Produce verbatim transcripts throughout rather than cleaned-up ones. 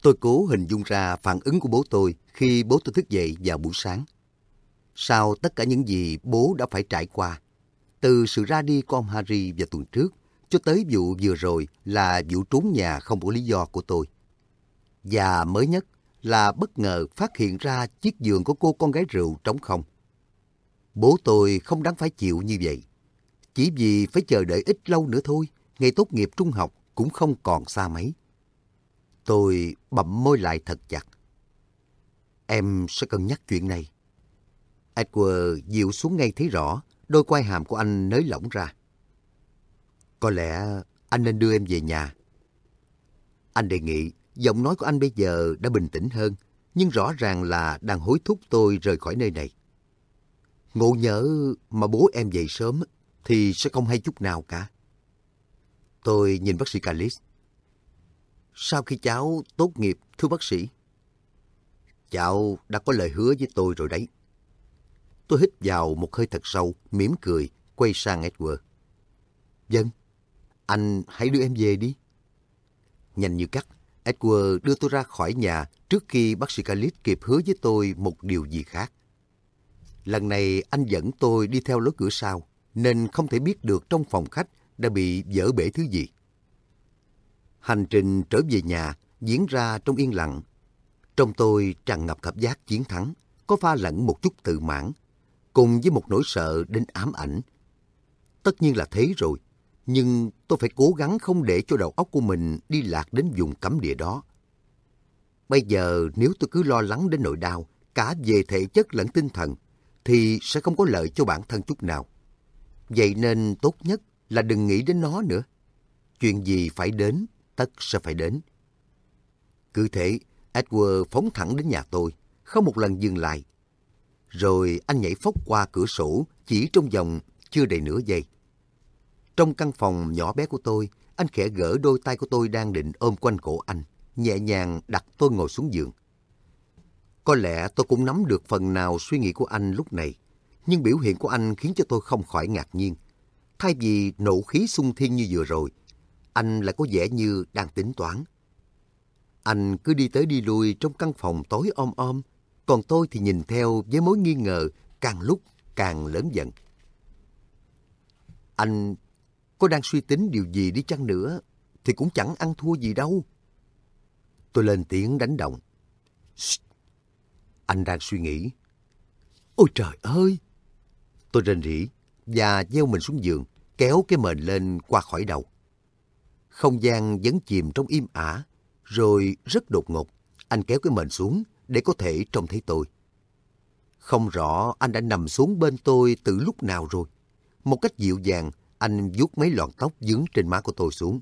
Tôi cố hình dung ra phản ứng của bố tôi khi bố tôi thức dậy vào buổi sáng. Sau tất cả những gì bố đã phải trải qua, từ sự ra đi của ông Harry vào tuần trước, cho tới vụ vừa rồi là vụ trốn nhà không có lý do của tôi. Và mới nhất là bất ngờ phát hiện ra chiếc giường của cô con gái rượu trống không. Bố tôi không đáng phải chịu như vậy. Chỉ vì phải chờ đợi ít lâu nữa thôi, ngày tốt nghiệp trung học cũng không còn xa mấy. Tôi bặm môi lại thật chặt. Em sẽ cân nhắc chuyện này. Edward dịu xuống ngay thấy rõ, đôi quai hàm của anh nới lỏng ra. Có lẽ anh nên đưa em về nhà. Anh đề nghị, giọng nói của anh bây giờ đã bình tĩnh hơn, nhưng rõ ràng là đang hối thúc tôi rời khỏi nơi này. Ngộ nhỡ mà bố em dậy sớm thì sẽ không hay chút nào cả. Tôi nhìn bác sĩ Callis. Sau khi cháu tốt nghiệp, thưa bác sĩ? Cháu đã có lời hứa với tôi rồi đấy. Tôi hít vào một hơi thật sâu, mỉm cười, quay sang Edward. Vâng, anh hãy đưa em về đi. Nhanh như cắt, Edward đưa tôi ra khỏi nhà trước khi bác sĩ Callis kịp hứa với tôi một điều gì khác. Lần này anh dẫn tôi đi theo lối cửa sau, nên không thể biết được trong phòng khách đã bị vỡ bể thứ gì. Hành trình trở về nhà diễn ra trong yên lặng. Trong tôi tràn ngập cảm giác chiến thắng, có pha lẫn một chút tự mãn, cùng với một nỗi sợ đến ám ảnh. Tất nhiên là thế rồi, nhưng tôi phải cố gắng không để cho đầu óc của mình đi lạc đến vùng cấm địa đó. Bây giờ nếu tôi cứ lo lắng đến nỗi đau, cả về thể chất lẫn tinh thần, thì sẽ không có lợi cho bản thân chút nào. Vậy nên tốt nhất là đừng nghĩ đến nó nữa. Chuyện gì phải đến, tất sẽ phải đến. Cứ thế, Edward phóng thẳng đến nhà tôi, không một lần dừng lại. Rồi anh nhảy phóc qua cửa sổ chỉ trong vòng chưa đầy nửa giây. Trong căn phòng nhỏ bé của tôi, anh khẽ gỡ đôi tay của tôi đang định ôm quanh cổ anh, nhẹ nhàng đặt tôi ngồi xuống giường. Có lẽ tôi cũng nắm được phần nào suy nghĩ của anh lúc này, nhưng biểu hiện của anh khiến cho tôi không khỏi ngạc nhiên. Thay vì nộ khí xung thiên như vừa rồi, anh lại có vẻ như đang tính toán. Anh cứ đi tới đi lui trong căn phòng tối om om, còn tôi thì nhìn theo với mối nghi ngờ càng lúc càng lớn dần. Anh có đang suy tính điều gì đi chăng nữa thì cũng chẳng ăn thua gì đâu. Tôi lên tiếng đánh động. Shh. Anh đang suy nghĩ. Ôi trời ơi! Tôi rên rỉ và gieo mình xuống giường, kéo cái mền lên qua khỏi đầu. Không gian vẫn chìm trong im ả, rồi rất đột ngột, anh kéo cái mền xuống để có thể trông thấy tôi. Không rõ anh đã nằm xuống bên tôi từ lúc nào rồi. Một cách dịu dàng, anh vuốt mấy lọn tóc vướng trên má của tôi xuống.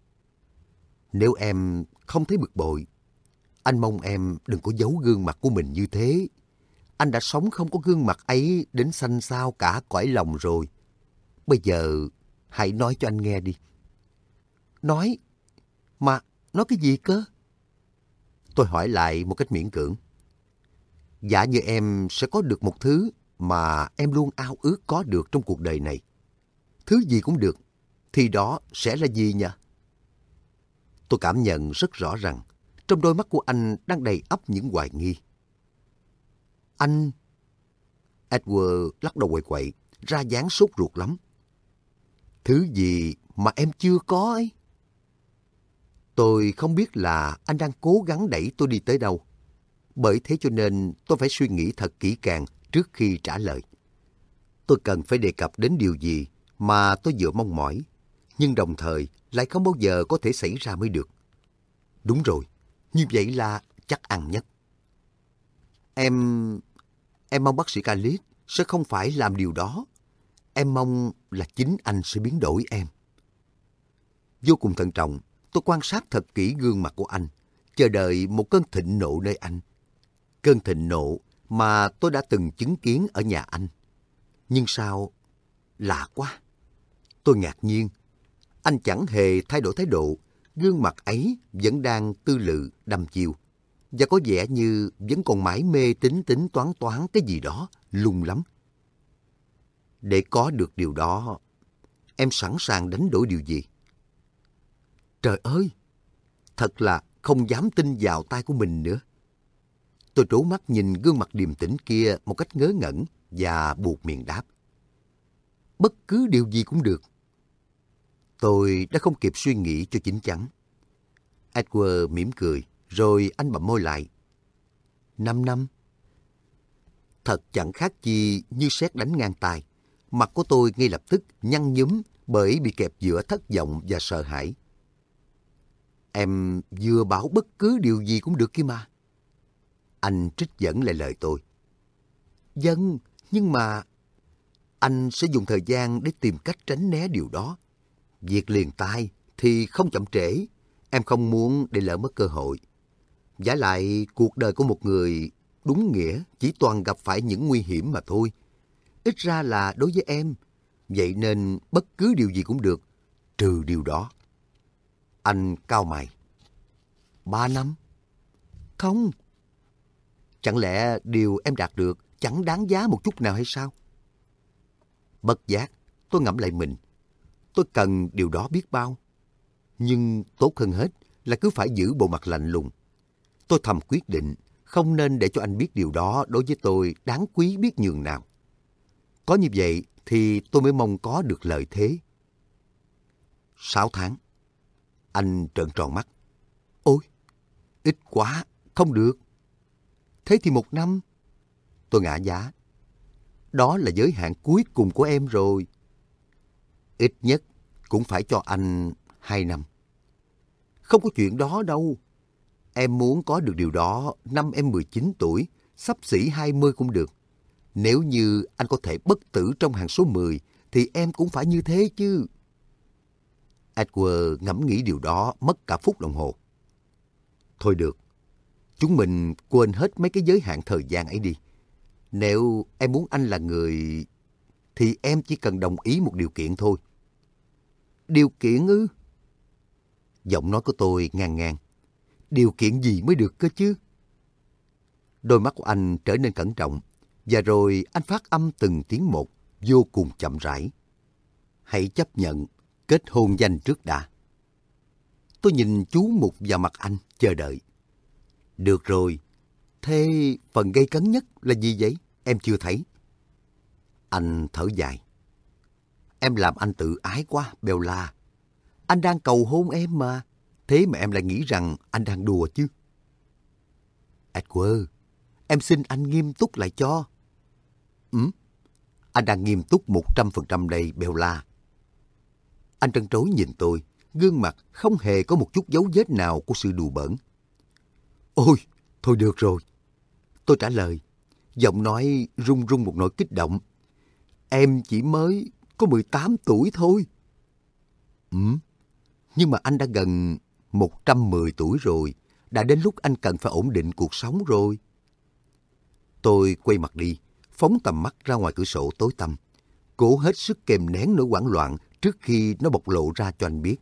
Nếu em không thấy bực bội, anh mong em đừng có giấu gương mặt của mình như thế. Anh đã sống không có gương mặt ấy đến xanh xao cả cõi lòng rồi. Bây giờ, hãy nói cho anh nghe đi. Nói? Mà, nói cái gì cơ? Tôi hỏi lại một cách miễn cưỡng. Giả như em sẽ có được một thứ mà em luôn ao ước có được trong cuộc đời này. Thứ gì cũng được, thì đó sẽ là gì nhỉ? Tôi cảm nhận rất rõ rằng trong đôi mắt của anh đang đầy ắp những hoài nghi. Anh... Edward lắc đầu quậy quậy, ra dáng sốt ruột lắm. Thứ gì mà em chưa có ấy? Tôi không biết là anh đang cố gắng đẩy tôi đi tới đâu. Bởi thế cho nên tôi phải suy nghĩ thật kỹ càng trước khi trả lời. Tôi cần phải đề cập đến điều gì mà tôi vừa mong mỏi, nhưng đồng thời lại không bao giờ có thể xảy ra mới được. Đúng rồi, như vậy là chắc ăn nhất. Em... Em mong bác sĩ Callis sẽ không phải làm điều đó. Em mong là chính anh sẽ biến đổi em. Vô cùng thận trọng, tôi quan sát thật kỹ gương mặt của anh, chờ đợi một cơn thịnh nộ nơi anh. Cơn thịnh nộ mà tôi đã từng chứng kiến ở nhà anh. Nhưng sao? Lạ quá. Tôi ngạc nhiên. Anh chẳng hề thay đổi thái độ. Gương mặt ấy vẫn đang tư lự, đăm chiêu. Và có vẻ như vẫn còn mãi mê tính tính toán toán cái gì đó, lung lắm. Để có được điều đó, em sẵn sàng đánh đổi điều gì? Trời ơi! Thật là không dám tin vào tai của mình nữa. Tôi trố mắt nhìn gương mặt điềm tĩnh kia một cách ngớ ngẩn và buột miệng đáp. Bất cứ điều gì cũng được. Tôi đã không kịp suy nghĩ cho chín chắn. Edward mỉm cười, rồi anh bặm môi lại. Năm năm. Thật chẳng khác gì như sét đánh ngang tai. Mặt của tôi ngay lập tức nhăn nhúm bởi bị kẹp giữa thất vọng và sợ hãi. Em vừa bảo bất cứ điều gì cũng được kia mà. Anh trích dẫn lại lời tôi. Vâng, nhưng mà... Anh sẽ dùng thời gian để tìm cách tránh né điều đó. Việc liền tai thì không chậm trễ. Em không muốn để lỡ mất cơ hội. Vả lại, cuộc đời của một người đúng nghĩa chỉ toàn gặp phải những nguy hiểm mà thôi. Ít ra là đối với em. Vậy nên bất cứ điều gì cũng được, trừ điều đó. Anh cau mày. Ba năm? Không. Chẳng lẽ điều em đạt được chẳng đáng giá một chút nào hay sao? Bất giác, tôi ngẫm lại mình. Tôi cần điều đó biết bao. Nhưng tốt hơn hết là cứ phải giữ bộ mặt lạnh lùng. Tôi thầm quyết định không nên để cho anh biết điều đó đối với tôi đáng quý biết nhường nào. Có như vậy thì tôi mới mong có được lợi thế. Sáu tháng. Anh trợn tròn mắt. Ôi, ít quá, không được. Thế thì một năm. Tôi ngã giá. Đó là giới hạn cuối cùng của em rồi. Ít nhất cũng phải cho anh hai năm. Không có chuyện đó đâu. Em muốn có được điều đó năm em mười chín tuổi, xấp xỉ hai mươi cũng được. Nếu như anh có thể bất tử trong hàng số mười, thì em cũng phải như thế chứ. Edward ngẫm nghĩ điều đó mất cả phút đồng hồ. Thôi được, chúng mình quên hết mấy cái giới hạn thời gian ấy đi. Nếu em muốn anh là người, thì em chỉ cần đồng ý một điều kiện thôi. Điều kiện ư? Giọng nói của tôi ngang ngang. Điều kiện gì mới được cơ chứ? Đôi mắt của anh trở nên cẩn trọng, và rồi anh phát âm từng tiếng một, vô cùng chậm rãi. Hãy chấp nhận kết hôn danh trước đã. Tôi nhìn chú mục vào mặt anh, chờ đợi. Được rồi, thế phần gây cấn nhất là gì vậy? Em chưa thấy. Anh thở dài. Em làm anh tự ái quá, Bella. Anh đang cầu hôn em mà. Thế mà em lại nghĩ rằng anh đang đùa chứ. Edward, em xin anh nghiêm túc lại cho. Ừ, anh đang nghiêm túc một trăm phần trăm đây, Bella. Anh trân trối nhìn tôi, gương mặt không hề có một chút dấu vết nào của sự đùa bỡn. Ôi, thôi được rồi. Tôi trả lời, giọng nói run run một nỗi kích động. Em chỉ mới có mười tám tuổi thôi. Ừ, nhưng mà anh đã gần một trăm mười tuổi rồi. Đã đến lúc anh cần phải ổn định cuộc sống rồi. Tôi quay mặt đi, phóng tầm mắt ra ngoài cửa sổ tối tăm, cố hết sức kềm nén nỗi hoảng loạn trước khi nó bộc lộ ra cho anh biết.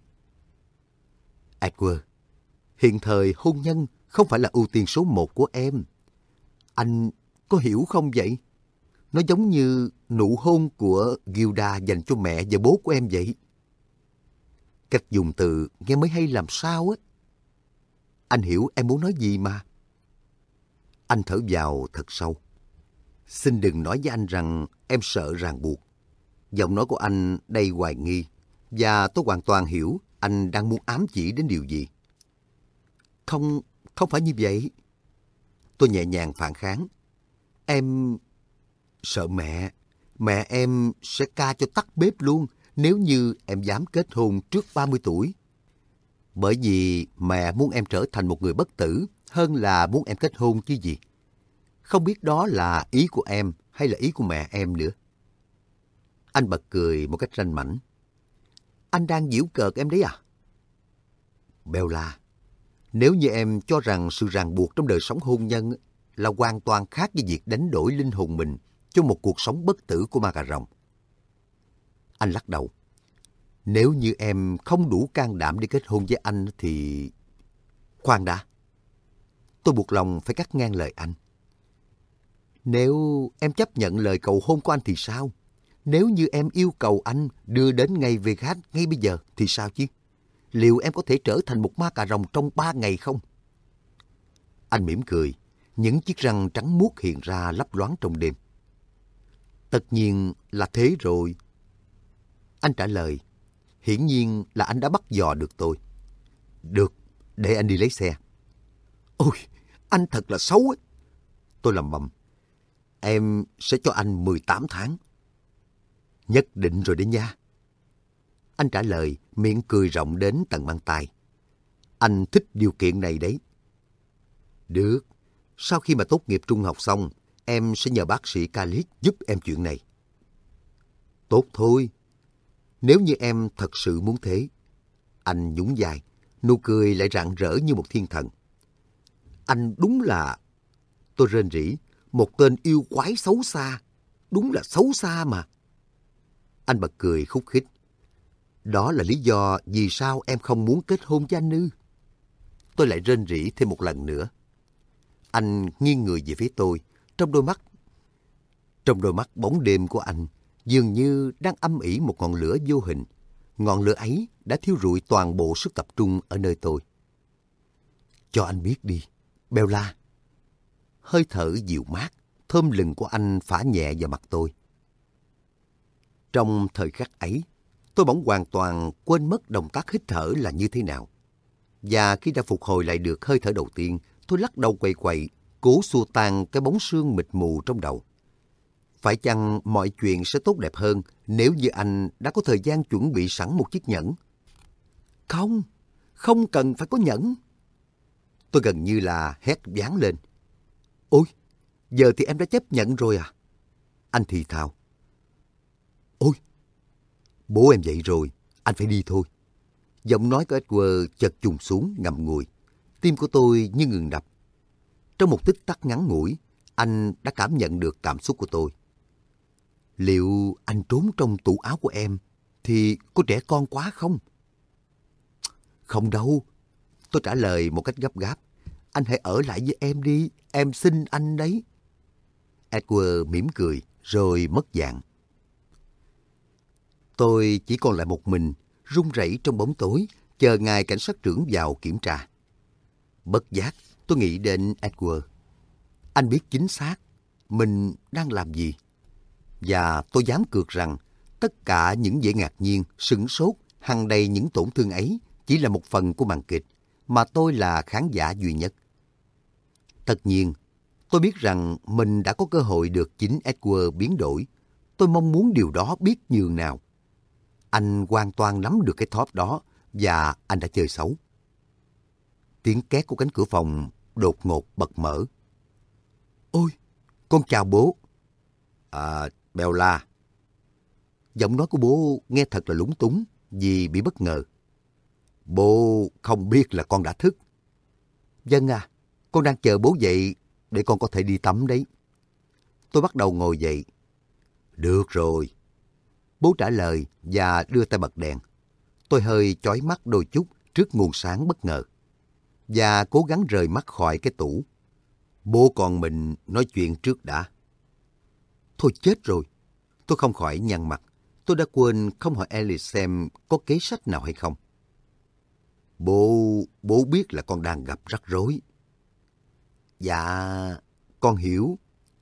Edward, hiện thời hôn nhân không phải là ưu tiên số một của em. Anh có hiểu không vậy? Nó giống như nụ hôn của Gilda dành cho mẹ và bố của em vậy. Cách dùng từ nghe mới hay làm sao á. Anh hiểu em muốn nói gì mà. Anh thở vào thật sâu. Xin đừng nói với anh rằng em sợ ràng buộc. Giọng nói của anh đầy hoài nghi, và tôi hoàn toàn hiểu anh đang muốn ám chỉ đến điều gì. Không, không phải như vậy. Tôi nhẹ nhàng phản kháng. Em sợ mẹ. Mẹ em sẽ ca cho tắt bếp luôn nếu như em dám kết hôn trước ba mươi tuổi. Bởi vì mẹ muốn em trở thành một người bất tử hơn là muốn em kết hôn chứ gì. Không biết đó là ý của em hay là ý của mẹ em nữa. Anh bật cười một cách ranh mãnh. Anh đang giễu cợt em đấy à? Bella, nếu như em cho rằng sự ràng buộc trong đời sống hôn nhân là hoàn toàn khác với việc đánh đổi linh hồn mình cho một cuộc sống bất tử của ma cà rồng. Anh lắc đầu. Nếu như em không đủ can đảm để kết hôn với anh thì... Khoan đã. Tôi buộc lòng phải cắt ngang lời anh. Nếu em chấp nhận lời cầu hôn của anh thì sao? Nếu như em yêu cầu anh đưa đến ngay Vegas ngay bây giờ thì sao chứ? Liệu em có thể trở thành một ma cà rồng trong ba ngày không? Anh mỉm cười, những chiếc răng trắng muốt hiện ra lấp loáng trong đêm. Tất nhiên là thế rồi. Anh trả lời, hiển nhiên là anh đã bắt dò được tôi. Được, để anh đi lấy xe. Ôi, anh thật là xấu ấy. Tôi lầm bầm. Em sẽ cho anh mười tám tháng. Nhất định rồi đấy nha. Anh trả lời, miệng cười rộng đến tận mang tai. Anh thích điều kiện này đấy. Được, sau khi mà tốt nghiệp trung học xong, em sẽ nhờ bác sĩ Khalid giúp em chuyện này. Tốt thôi, nếu như em thật sự muốn thế. Anh nhún vai, nụ cười lại rạng rỡ như một thiên thần. Anh đúng là... Tôi rên rỉ, một tên yêu quái xấu xa. Đúng là xấu xa mà. Anh bật cười khúc khích. Đó là lý do vì sao em không muốn kết hôn với anh ư? Tôi lại rên rỉ thêm một lần nữa. Anh nghiêng người về phía tôi, trong đôi mắt. Trong đôi mắt bóng đêm của anh, dường như đang âm ỉ một ngọn lửa vô hình. Ngọn lửa ấy đã thiêu rụi toàn bộ sức tập trung ở nơi tôi. Cho anh biết đi, Bella. Hơi thở dịu mát, thơm lừng của anh phả nhẹ vào mặt tôi. Trong thời khắc ấy, tôi bỗng hoàn toàn quên mất động tác hít thở là như thế nào. Và khi đã phục hồi lại được hơi thở đầu tiên, tôi lắc đầu quậy quậy, cố xua tan cái bóng sương mịt mù trong đầu. Phải chăng mọi chuyện sẽ tốt đẹp hơn nếu như anh đã có thời gian chuẩn bị sẵn một chiếc nhẫn? Không, không cần phải có nhẫn. Tôi gần như là hét vang lên. Ôi, giờ thì em đã chấp nhận rồi à? Anh thì thào. Ôi, bố em dậy rồi, anh phải đi thôi. Giọng nói của Edward chợt trùng xuống ngậm ngùi. Tim của tôi như ngừng đập. Trong một tích tắc ngắn ngủi, anh đã cảm nhận được cảm xúc của tôi. Liệu anh trốn trong tủ áo của em thì có trẻ con quá không? Không đâu. Tôi trả lời một cách gấp gáp. Anh hãy ở lại với em đi, em xin anh đấy. Edward mỉm cười rồi mất dạng. Tôi chỉ còn lại một mình, run rẩy trong bóng tối, chờ ngài cảnh sát trưởng vào kiểm tra. Bất giác, tôi nghĩ đến Edward. Anh biết chính xác mình đang làm gì. Và tôi dám cược rằng tất cả những vẻ ngạc nhiên, sửng sốt, hằn đầy những tổn thương ấy chỉ là một phần của màn kịch, mà tôi là khán giả duy nhất. Tất nhiên, tôi biết rằng mình đã có cơ hội được chính Edward biến đổi. Tôi mong muốn điều đó biết nhường nào. Anh hoàn toàn nắm được cái thóp đó và anh đã chơi xấu. Tiếng két của cánh cửa phòng đột ngột bật mở. Ôi, con chào bố. À, Bella. Giọng nói của bố nghe thật là lúng túng vì bị bất ngờ. Bố không biết là con đã thức. Vâng à, con đang chờ bố dậy để con có thể đi tắm đấy. Tôi bắt đầu ngồi dậy. Được rồi. Bố trả lời và đưa tay bật đèn. Tôi hơi chói mắt đôi chút trước nguồn sáng bất ngờ. Và cố gắng rời mắt khỏi cái tủ. Bố con mình nói chuyện trước đã. Thôi chết rồi. Tôi không khỏi nhăn mặt. Tôi đã quên không hỏi Alice xem có kế sách nào hay không. Bố, bố biết là con đang gặp rắc rối. Dạ, con hiểu.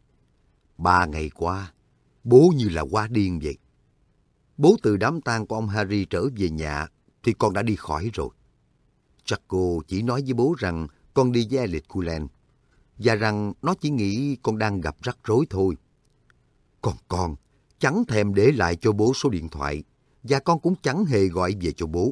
Ba ngày qua, bố như là quá điên vậy. Bố từ đám tang của ông Harry trở về nhà thì con đã đi khỏi rồi. Draco chỉ nói với bố rằng con đi với Alice Cullen và rằng nó chỉ nghĩ con đang gặp rắc rối thôi. Còn con chẳng thèm để lại cho bố số điện thoại và con cũng chẳng hề gọi về cho bố.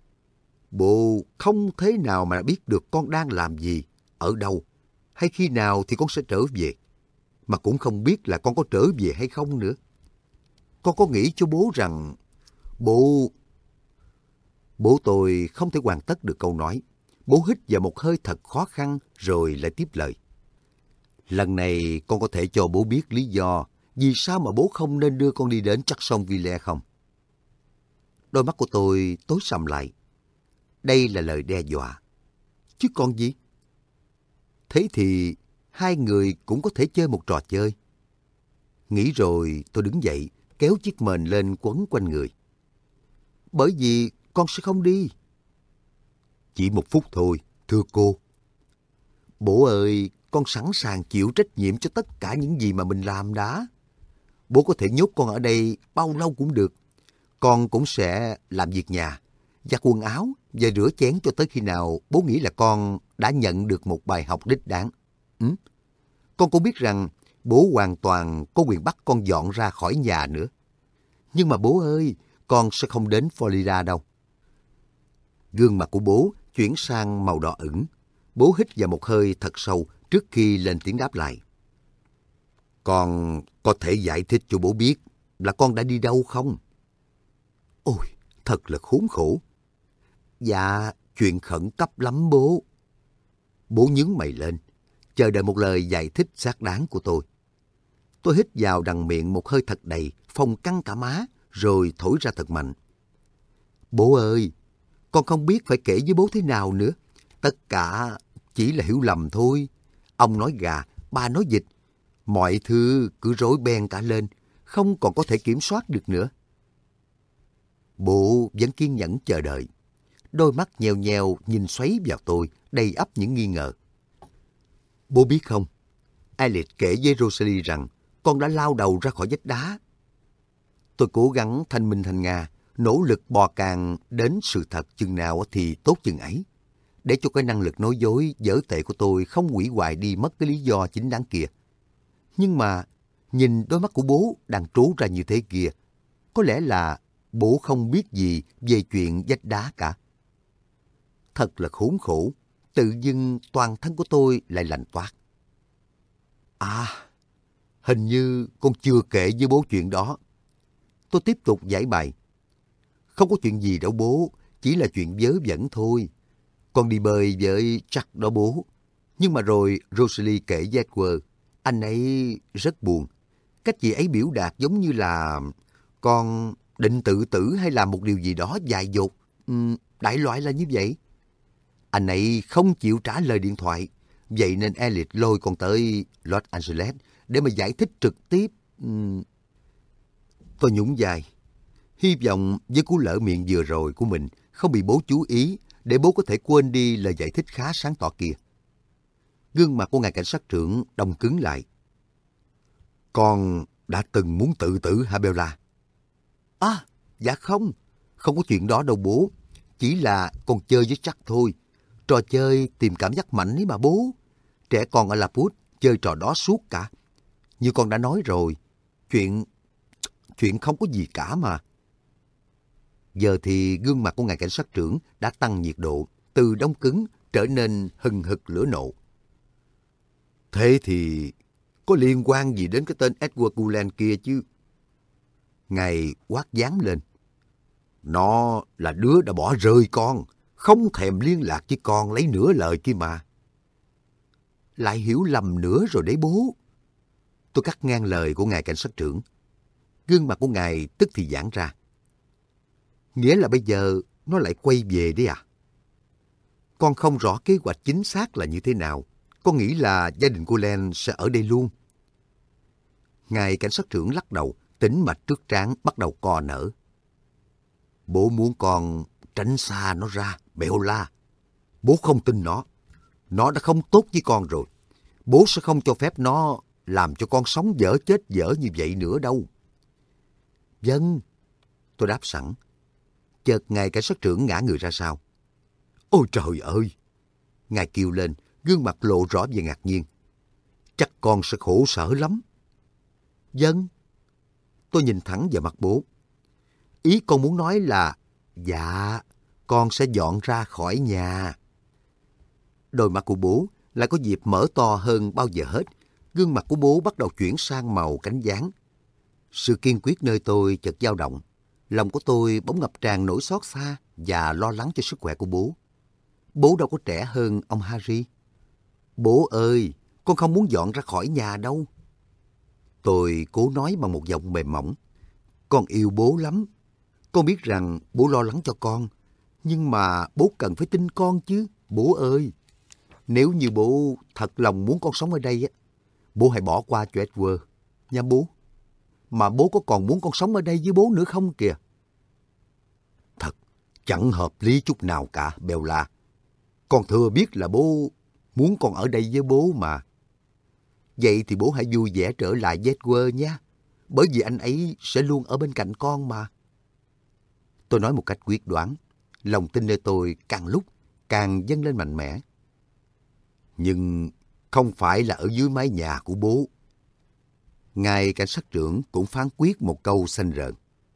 Bố không thế nào mà biết được con đang làm gì, ở đâu, hay khi nào thì con sẽ trở về. Mà cũng không biết là con có trở về hay không nữa. Con có nghĩ cho bố rằng... Bố... Bố tôi không thể hoàn tất được câu nói. Bố hít vào một hơi thật khó khăn rồi lại tiếp lời. Lần này con có thể cho bố biết lý do vì sao mà bố không nên đưa con đi đến Jacksonville không? Đôi mắt của tôi tối sầm lại. Đây là lời đe dọa. Chứ còn gì? Thế thì hai người cũng có thể chơi một trò chơi. Nghĩ rồi tôi đứng dậy, kéo chiếc mền lên quấn quanh người. Bởi vì con sẽ không đi. Chỉ một phút thôi, thưa cô. Bố ơi, con sẵn sàng chịu trách nhiệm cho tất cả những gì mà mình làm đã. Bố có thể nhốt con ở đây bao lâu cũng được. Con cũng sẽ làm việc nhà, giặt quần áo và rửa chén cho tới khi nào bố nghĩ là con đã nhận được một bài học đích đáng. Ừ? Con cũng biết rằng bố hoàn toàn có quyền bắt con dọn ra khỏi nhà nữa. Nhưng mà bố ơi, con sẽ không đến Florida đâu. Gương mặt của bố chuyển sang màu đỏ ửng. Bố hít vào một hơi thật sâu trước khi lên tiếng đáp lại. Con có thể giải thích cho bố biết là con đã đi đâu không? Ôi, thật là khốn khổ. Dạ, chuyện khẩn cấp lắm bố. Bố nhướng mày lên, chờ đợi một lời giải thích xác đáng của tôi. Tôi hít vào đằng miệng một hơi thật đầy, phồng căng cả má, rồi thổi ra thật mạnh. Bố ơi, con không biết phải kể với bố thế nào nữa. Tất cả chỉ là hiểu lầm thôi. Ông nói gà, ba nói vịt. Mọi thứ cứ rối beng cả lên, không còn có thể kiểm soát được nữa. Bố vẫn kiên nhẫn chờ đợi. Đôi mắt nheo nheo nhìn xoáy vào tôi, đầy ắp những nghi ngờ. Bố biết không, Elliot kể với Rosalie rằng con đã lao đầu ra khỏi vách đá. Tôi cố gắng thanh minh thành Nga, nỗ lực bò càng đến sự thật chừng nào thì tốt chừng ấy, để cho cái năng lực nói dối dở tệ của tôi không hủy hoại đi mất cái lý do chính đáng kia. Nhưng mà, nhìn đôi mắt của bố đang trố ra như thế kia, có lẽ là bố không biết gì về chuyện vách đá cả. Thật là khốn khổ, tự dưng toàn thân của tôi lại lạnh toát. À, hình như con chưa kể với bố chuyện đó. Tôi tiếp tục giải bày. Không có chuyện gì đâu bố, chỉ là chuyện vớ vẩn thôi. Con đi bơi với Jack đó bố. Nhưng mà rồi Rosalie kể với Edward, anh ấy rất buồn. Cách chị ấy biểu đạt giống như là con định tự tử hay làm một điều gì đó dại dột. Uhm, đại loại là như vậy. Anh ấy không chịu trả lời điện thoại. Vậy nên Elliot lôi con tới Los Angeles để mà giải thích trực tiếp. Uhm. Tôi nhún vai. Hy vọng với cú lỡ miệng vừa rồi của mình không bị bố chú ý để bố có thể quên đi lời giải thích khá sáng tỏ kia. Gương mặt của ngài cảnh sát trưởng đông cứng lại. Con đã từng muốn tự tử hả Bella? À, dạ không. Không có chuyện đó đâu bố. Chỉ là con chơi với chắc thôi. Trò chơi tìm cảm giác mạnh ấy mà bố. Trẻ con ở Laput chơi trò đó suốt cả. Như con đã nói rồi, chuyện... chuyện không có gì cả mà. Giờ thì gương mặt của ngài cảnh sát trưởng đã tăng nhiệt độ, từ đông cứng trở nên hừng hực lửa nộ. Thế thì có liên quan gì đến cái tên Edward Cullen kia chứ? Ngài quát giáng lên. Nó là đứa đã bỏ rơi con, không thèm liên lạc với con lấy nửa lời kia mà. Lại hiểu lầm nữa rồi đấy bố. Tôi cắt ngang lời của ngài cảnh sát trưởng. Gương mặt của ngài tức thì giãn ra. Nghĩa là bây giờ nó lại quay về đấy à? Con không rõ kế hoạch chính xác là như thế nào. Con nghĩ là gia đình cô Len sẽ ở đây luôn. Ngài cảnh sát trưởng lắc đầu, tĩnh mạch trước trán bắt đầu co nở. Bố muốn con tránh xa nó ra, Bella. Bố không tin nó. Nó đã không tốt với con rồi. Bố sẽ không cho phép nó làm cho con sống dở chết dở như vậy nữa đâu. Vâng, tôi đáp sẵn. Chợt ngài cảnh sát trưởng ngã người ra sau. Ôi trời ơi! Ngài kêu lên, gương mặt lộ rõ vẻ ngạc nhiên. Chắc con sẽ khổ sở lắm. Vâng. Tôi nhìn thẳng vào mặt bố. Ý con muốn nói là, dạ, con sẽ dọn ra khỏi nhà. Đôi mắt của bố lại có dịp mở to hơn bao giờ hết. Gương mặt của bố bắt đầu chuyển sang màu cánh gián. Sự kiên quyết nơi tôi chợt dao động. Lòng của tôi bỗng ngập tràn nỗi xót xa và lo lắng cho sức khỏe của bố. Bố đâu có trẻ hơn ông Harry. Bố ơi, con không muốn dọn ra khỏi nhà đâu. Tôi cố nói bằng một giọng mềm mỏng. Con yêu bố lắm. Con biết rằng bố lo lắng cho con. Nhưng mà bố cần phải tin con chứ, bố ơi. Nếu như bố thật lòng muốn con sống ở đây, bố hãy bỏ qua cho Edward, nha bố. Mà bố có còn muốn con sống ở đây với bố nữa không kìa? Thật, chẳng hợp lý chút nào cả, Bella. Con thừa biết là bố... muốn con ở đây với bố mà. Vậy thì bố hãy vui vẻ trở lại với Edward nhé, bởi vì anh ấy sẽ luôn ở bên cạnh con mà. Tôi nói một cách quyết đoán, lòng tin nơi tôi càng lúc càng dâng lên mạnh mẽ. Nhưng không phải là ở dưới mái nhà của bố. Ngài cảnh sát trưởng cũng phán quyết một câu xanh rợn.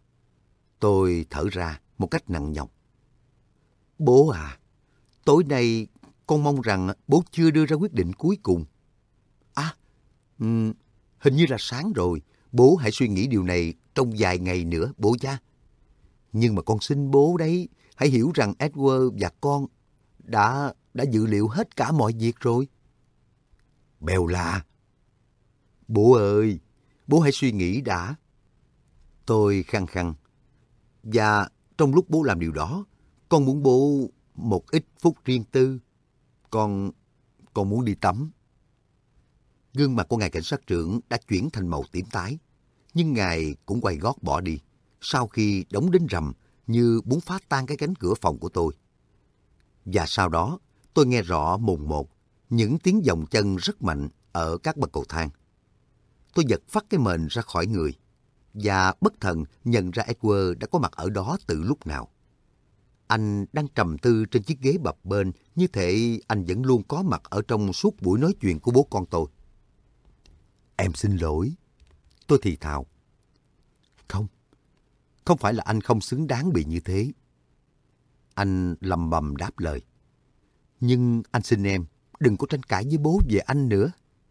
Tôi thở ra một cách nặng nhọc. Bố à, tối nay con mong rằng bố chưa đưa ra quyết định cuối cùng. À, um, hình như là sáng rồi. Bố hãy suy nghĩ điều này trong vài ngày nữa, bố nha. Nhưng mà con xin bố đấy, hãy hiểu rằng Edward và con đã đã dự liệu hết cả mọi việc rồi. Bella, bố ơi, bố hãy suy nghĩ đã. Tôi khăng khăng. Và trong lúc bố làm điều đó, con muốn bố một ít phút riêng tư. Con, con muốn đi tắm. Gương mặt của ngài cảnh sát trưởng đã chuyển thành màu tím tái, nhưng ngài cũng quay gót bỏ đi, sau khi đóng đinh rầm như muốn phá tan cái cánh cửa phòng của tôi. Và sau đó, tôi nghe rõ mồn một những tiếng dòng chân rất mạnh ở các bậc cầu thang. Tôi giật phắt cái mền ra khỏi người, và bất thần nhận ra Edward đã có mặt ở đó từ lúc nào. Anh đang trầm tư trên chiếc ghế bập bênh, như thể anh vẫn luôn có mặt ở trong suốt buổi nói chuyện của bố con tôi. Em xin lỗi, tôi thì thào. Không, không phải là anh không xứng đáng bị như thế. Anh lầm bầm đáp lời. Nhưng anh xin em, đừng có tranh cãi với bố về anh nữa.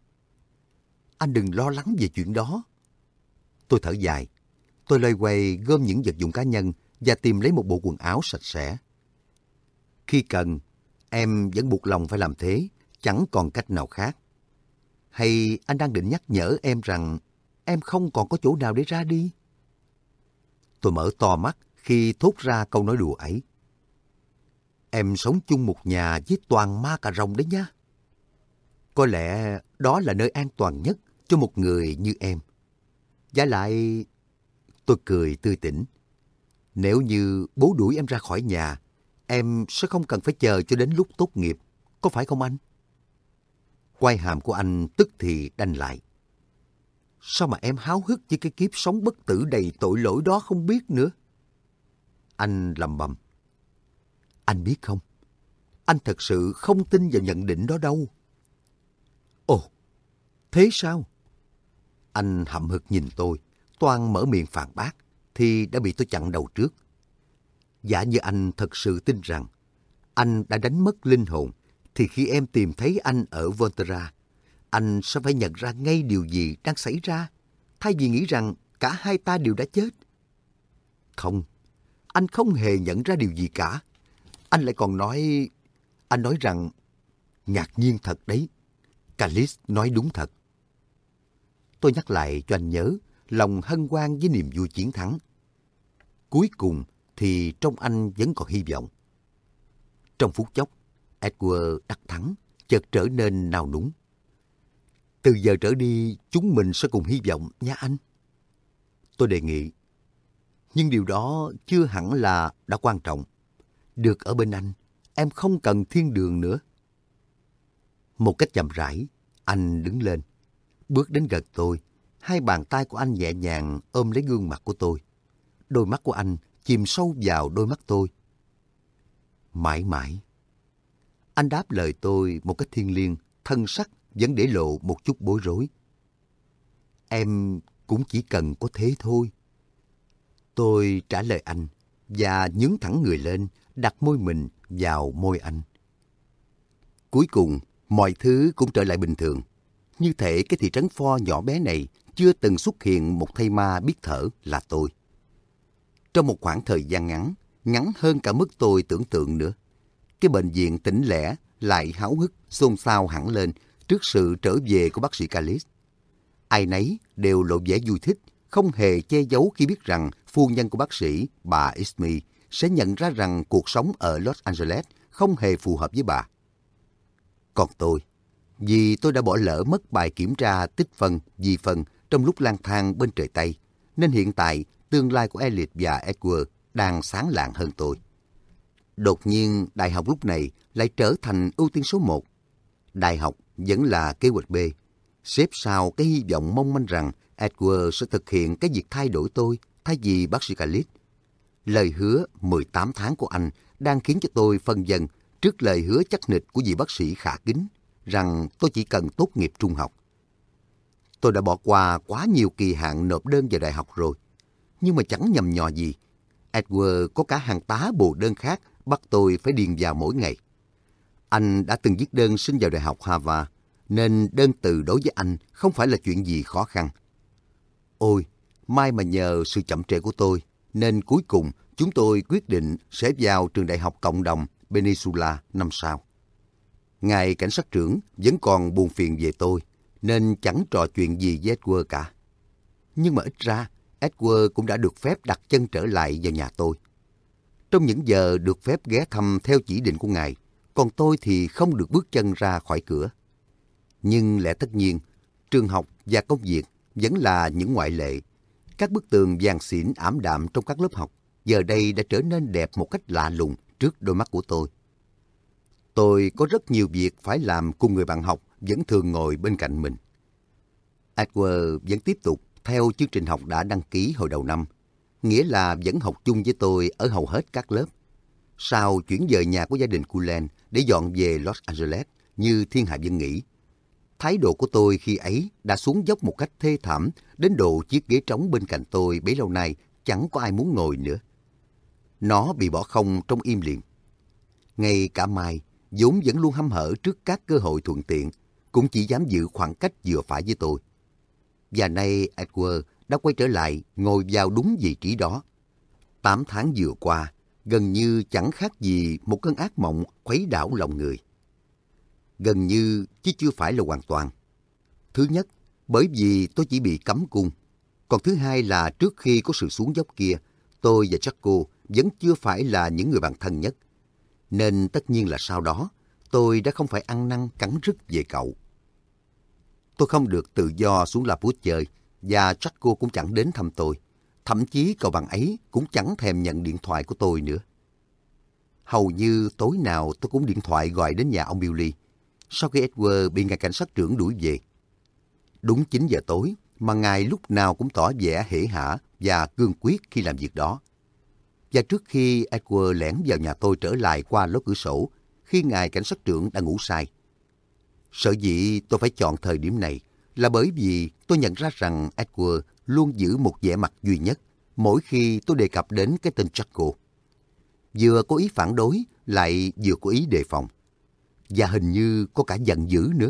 Anh đừng lo lắng về chuyện đó. Tôi thở dài. Tôi loay hoay gom những vật dụng cá nhân và tìm lấy một bộ quần áo sạch sẽ. Khi cần, em vẫn buộc lòng phải làm thế, chẳng còn cách nào khác. Hay anh đang định nhắc nhở em rằng em không còn có chỗ nào để ra đi? Tôi mở to mắt khi thốt ra câu nói đùa ấy. Em sống chung một nhà với toàn ma cà rồng đấy nhá. Có lẽ đó là nơi an toàn nhất cho một người như em. Vả lại, tôi cười tươi tỉnh. Nếu như bố đuổi em ra khỏi nhà, em sẽ không cần phải chờ cho đến lúc tốt nghiệp, có phải không anh? Quai hàm của anh tức thì đanh lại. Sao mà em háo hức với cái kiếp sống bất tử đầy tội lỗi đó không biết nữa? Anh lầm bầm. Anh biết không, anh thật sự không tin vào nhận định đó đâu. Ồ, thế sao? Anh hậm hực nhìn tôi, toan mở miệng phản bác, thì đã bị tôi chặn đầu trước. Giả như anh thật sự tin rằng anh đã đánh mất linh hồn, thì khi em tìm thấy anh ở Volterra, anh sẽ phải nhận ra ngay điều gì đang xảy ra, thay vì nghĩ rằng cả hai ta đều đã chết. Không, anh không hề nhận ra điều gì cả. Anh lại còn nói... Anh nói rằng... Ngạc nhiên thật đấy. Callis nói đúng thật. Tôi nhắc lại cho anh nhớ, lòng hân hoan với niềm vui chiến thắng. Cuối cùng thì trong anh vẫn còn hy vọng. Trong phút chốc, Edward đắc thắng, chợt trở nên nao núng. Từ giờ trở đi, chúng mình sẽ cùng hy vọng nha anh. Tôi đề nghị. Nhưng điều đó chưa hẳn là đã quan trọng. Được ở bên anh, em không cần thiên đường nữa. Một cách chậm rãi, anh đứng lên, bước đến gần tôi. Hai bàn tay của anh nhẹ nhàng ôm lấy gương mặt của tôi. Đôi mắt của anh chìm sâu vào đôi mắt tôi. Mãi mãi. Anh đáp lời tôi một cách thiêng liêng, thân sắc vẫn để lộ một chút bối rối. Em cũng chỉ cần có thế thôi. Tôi trả lời anh và nhướng thẳng người lên, đặt môi mình vào môi anh. Cuối cùng, mọi thứ cũng trở lại bình thường. Như thể cái thị trấn Pho nhỏ bé này chưa từng xuất hiện một thây ma biết thở là tôi. Trong một khoảng thời gian ngắn, ngắn hơn cả mức tôi tưởng tượng nữa, cái bệnh viện tĩnh lẻ lại háo hức xôn xao hẳn lên trước sự trở về của bác sĩ Callis. Ai nấy đều lộ vẻ vui thích, không hề che giấu khi biết rằng phu nhân của bác sĩ, bà Ismay, sẽ nhận ra rằng cuộc sống ở Los Angeles không hề phù hợp với bà. Còn tôi, vì tôi đã bỏ lỡ mất bài kiểm tra tích phân, vi phân trong lúc lang thang bên trời Tây, nên hiện tại tương lai của Elliot và Edward đang sáng lạng hơn tôi. Đột nhiên, đại học lúc này lại trở thành ưu tiên số một. Đại học vẫn là kế hoạch B, xếp sau cái hy vọng mong manh rằng Edward sẽ thực hiện cái việc thay đổi tôi thay vì bác sĩ Khalid. Lời hứa mười tám tháng của anh đang khiến cho tôi phân vân trước lời hứa chắc nịch của vị bác sĩ khả kính rằng tôi chỉ cần tốt nghiệp trung học. Tôi đã bỏ qua quá nhiều kỳ hạn nộp đơn vào đại học rồi, nhưng mà chẳng nhầm nhò gì. Edward có cả hàng tá bồ đơn khác bắt tôi phải điền vào mỗi ngày. Anh đã từng viết đơn xin vào đại học Harvard, nên đơn từ đối với anh không phải là chuyện gì khó khăn. Ôi, may mà nhờ sự chậm trễ của tôi, nên cuối cùng chúng tôi quyết định sẽ vào trường đại học cộng đồng Peninsula năm sau. Ngài cảnh sát trưởng vẫn còn buồn phiền về tôi, nên chẳng trò chuyện gì với Edward cả. Nhưng mà ít ra, Edward cũng đã được phép đặt chân trở lại vào nhà tôi. Trong những giờ được phép ghé thăm theo chỉ định của ngài, còn tôi thì không được bước chân ra khỏi cửa. Nhưng lẽ tất nhiên, trường học và công việc vẫn là những ngoại lệ. Các bức tường vàng xỉn ảm đạm trong các lớp học giờ đây đã trở nên đẹp một cách lạ lùng trước đôi mắt của tôi. Tôi có rất nhiều việc phải làm cùng người bạn học vẫn thường ngồi bên cạnh mình. Edward vẫn tiếp tục theo chương trình học đã đăng ký hồi đầu năm, nghĩa là vẫn học chung với tôi ở hầu hết các lớp. Sau chuyển dời nhà của gia đình Cullen để dọn về Los Angeles như thiên hạ dân nghĩ, thái độ của tôi khi ấy đã xuống dốc một cách thê thảm đến độ chiếc ghế trống bên cạnh tôi bấy lâu nay chẳng có ai muốn ngồi nữa. Nó bị bỏ không trong im lìm. Ngay cả Mai, vốn vẫn luôn hăm hở trước các cơ hội thuận tiện, cũng chỉ dám giữ khoảng cách vừa phải với tôi. Và nay Edward đã quay trở lại ngồi vào đúng vị trí đó. Tám tháng vừa qua, gần như chẳng khác gì một cơn ác mộng khuấy đảo lòng người. Gần như chứ chưa phải là hoàn toàn. Thứ nhất, bởi vì tôi chỉ bị cấm cung. Còn thứ hai là trước khi có sự xuống dốc kia, tôi và Jaco vẫn chưa phải là những người bạn thân nhất. Nên tất nhiên là sau đó, tôi đã không phải ăn năn cắn rứt về cậu. Tôi không được tự do xuống La Putte chơi, và Jaco cũng chẳng đến thăm tôi. Thậm chí cậu bạn ấy cũng chẳng thèm nhận điện thoại của tôi nữa. Hầu như tối nào tôi cũng điện thoại gọi đến nhà ông Billy, sau khi Edward bị ngài cảnh sát trưởng đuổi về. Đúng chín giờ tối mà ngài lúc nào cũng tỏ vẻ hể hả và cương quyết khi làm việc đó. Và trước khi Edward lẻn vào nhà tôi trở lại qua lối cửa sổ, khi ngài cảnh sát trưởng đã ngủ say. Sở dĩ tôi phải chọn thời điểm này là bởi vì tôi nhận ra rằng Edward luôn giữ một vẻ mặt duy nhất mỗi khi tôi đề cập đến cái tên Jaco. Vừa có ý phản đối, lại vừa có ý đề phòng. Và hình như có cả giận dữ nữa.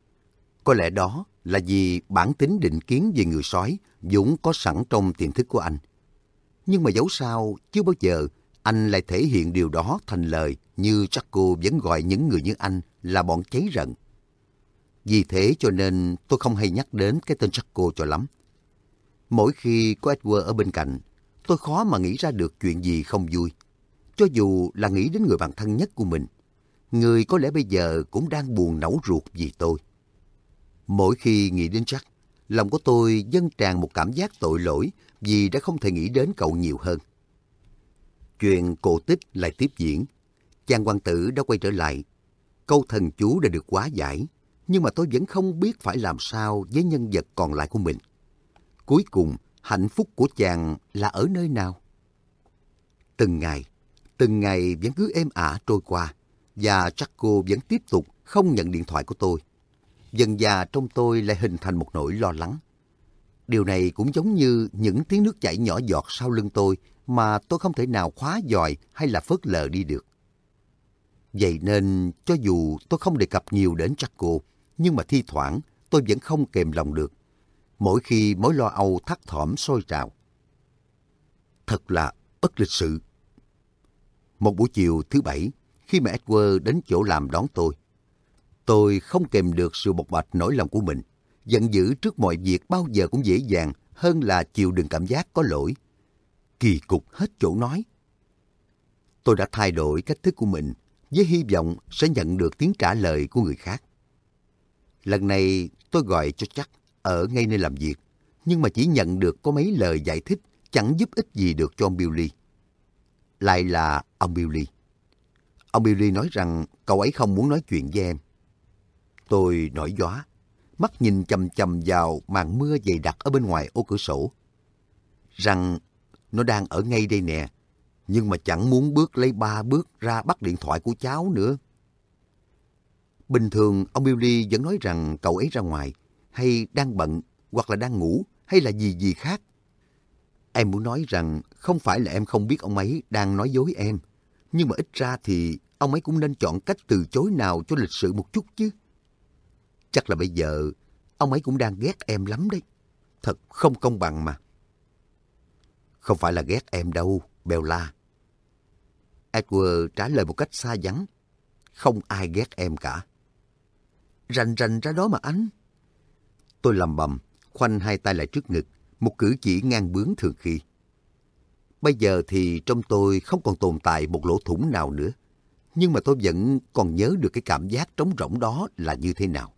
Có lẽ đó là vì bản tính định kiến về người sói vốn có sẵn trong tiềm thức của anh. Nhưng mà dẫu sao, chưa bao giờ anh lại thể hiện điều đó thành lời như Jaco vẫn gọi những người như anh là bọn cháy rận. Vì thế cho nên tôi không hay nhắc đến cái tên Jaco cho lắm. Mỗi khi có Edward ở bên cạnh, tôi khó mà nghĩ ra được chuyện gì không vui. Cho dù là nghĩ đến người bạn thân nhất của mình, người có lẽ bây giờ cũng đang buồn nẫu ruột vì tôi. Mỗi khi nghĩ đến Jack, lòng của tôi dâng tràn một cảm giác tội lỗi vì đã không thể nghĩ đến cậu nhiều hơn. Chuyện cổ tích lại tiếp diễn. Chàng hoàng tử đã quay trở lại. Câu thần chú đã được hóa giải, nhưng mà tôi vẫn không biết phải làm sao với nhân vật còn lại của mình. Cuối cùng, hạnh phúc của chàng là ở nơi nào? Từng ngày, từng ngày vẫn cứ êm ả trôi qua, và Jaco vẫn tiếp tục không nhận điện thoại của tôi. Dần dà trong tôi lại hình thành một nỗi lo lắng. Điều này cũng giống như những tiếng nước chảy nhỏ giọt sau lưng tôi mà tôi không thể nào khóa dòi hay là phớt lờ đi được. Vậy nên, cho dù tôi không đề cập nhiều đến Jaco, nhưng mà thi thoảng tôi vẫn không kềm lòng được. Mỗi khi mối lo âu thắt thỏm sôi trào. Thật là bất lịch sự. Một buổi chiều thứ bảy, khi mà Edward đến chỗ làm đón tôi, tôi không kèm được sự bộc bạch nỗi lòng của mình. Giận dữ trước mọi việc bao giờ cũng dễ dàng hơn là chịu đựng cảm giác có lỗi. Kỳ cục hết chỗ nói. Tôi đã thay đổi cách thức của mình với hy vọng sẽ nhận được tiếng trả lời của người khác. Lần này tôi gọi cho Jack ở ngay nơi làm việc, nhưng mà chỉ nhận được có mấy lời giải thích chẳng giúp ích gì được cho ông Billy. Lại là ông Billy. Ông Billy nói rằng cậu ấy không muốn nói chuyện với em. Tôi nổi gióa, mắt nhìn chằm chằm vào màn mưa dày đặc ở bên ngoài ô cửa sổ. Rằng nó đang ở ngay đây nè, nhưng mà chẳng muốn bước lấy ba bước ra bắt điện thoại của cháu nữa. Bình thường ông Billy vẫn nói rằng cậu ấy ra ngoài, hay đang bận, hoặc là đang ngủ, hay là gì gì khác. Em muốn nói rằng không phải là em không biết ông ấy đang nói dối em, nhưng mà ít ra thì ông ấy cũng nên chọn cách từ chối nào cho lịch sự một chút chứ. Chắc là bây giờ ông ấy cũng đang ghét em lắm đấy. Thật không công bằng mà. Không phải là ghét em đâu, Bella. Edward trả lời một cách xa vắng. Không ai ghét em cả. Rành rành ra đó mà anh. Tôi lầm bầm, khoanh hai tay lại trước ngực, một cử chỉ ngang bướng thường khi. Bây giờ thì trong tôi không còn tồn tại một lỗ thủng nào nữa, nhưng mà tôi vẫn còn nhớ được cái cảm giác trống rỗng đó là như thế nào.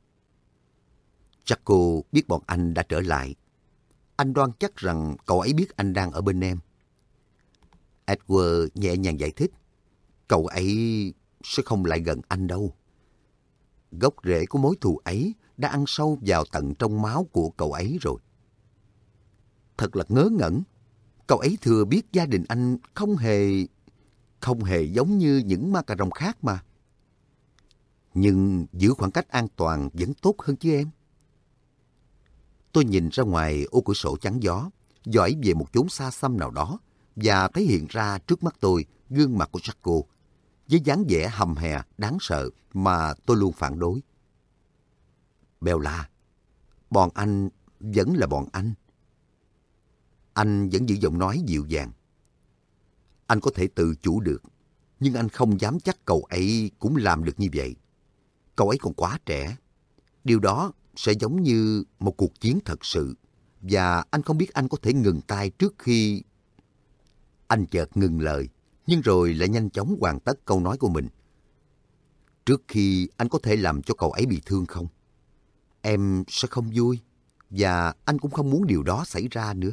Jaco biết bọn anh đã trở lại. Anh đoan chắc rằng cậu ấy biết anh đang ở bên em. Edward nhẹ nhàng giải thích. Cậu ấy sẽ không lại gần anh đâu. Gốc rễ của mối thù ấy đã ăn sâu vào tận trong máu của cậu ấy rồi. Thật là ngớ ngẩn. Cậu ấy thừa biết gia đình anh không hề... không hề giống như những ma cà rồng khác mà. Nhưng giữ khoảng cách an toàn vẫn tốt hơn chứ em. Tôi nhìn ra ngoài ô cửa sổ chắn gió, dõi về một chốn xa xăm nào đó, và thấy hiện ra trước mắt tôi gương mặt của Jaco, với dáng vẻ hầm hè đáng sợ mà tôi luôn phản đối. Bella, bọn anh vẫn là bọn anh. Anh vẫn giữ giọng nói dịu dàng. Anh có thể tự chủ được, nhưng anh không dám chắc cậu ấy cũng làm được như vậy. Cậu ấy còn quá trẻ. Điều đó sẽ giống như một cuộc chiến thật sự, và anh không biết anh có thể ngừng tay trước khi... Anh chợt ngừng lời, nhưng rồi lại nhanh chóng hoàn tất câu nói của mình. Trước khi anh có thể làm cho cậu ấy bị thương không? Em sẽ không vui, và anh cũng không muốn điều đó xảy ra nữa.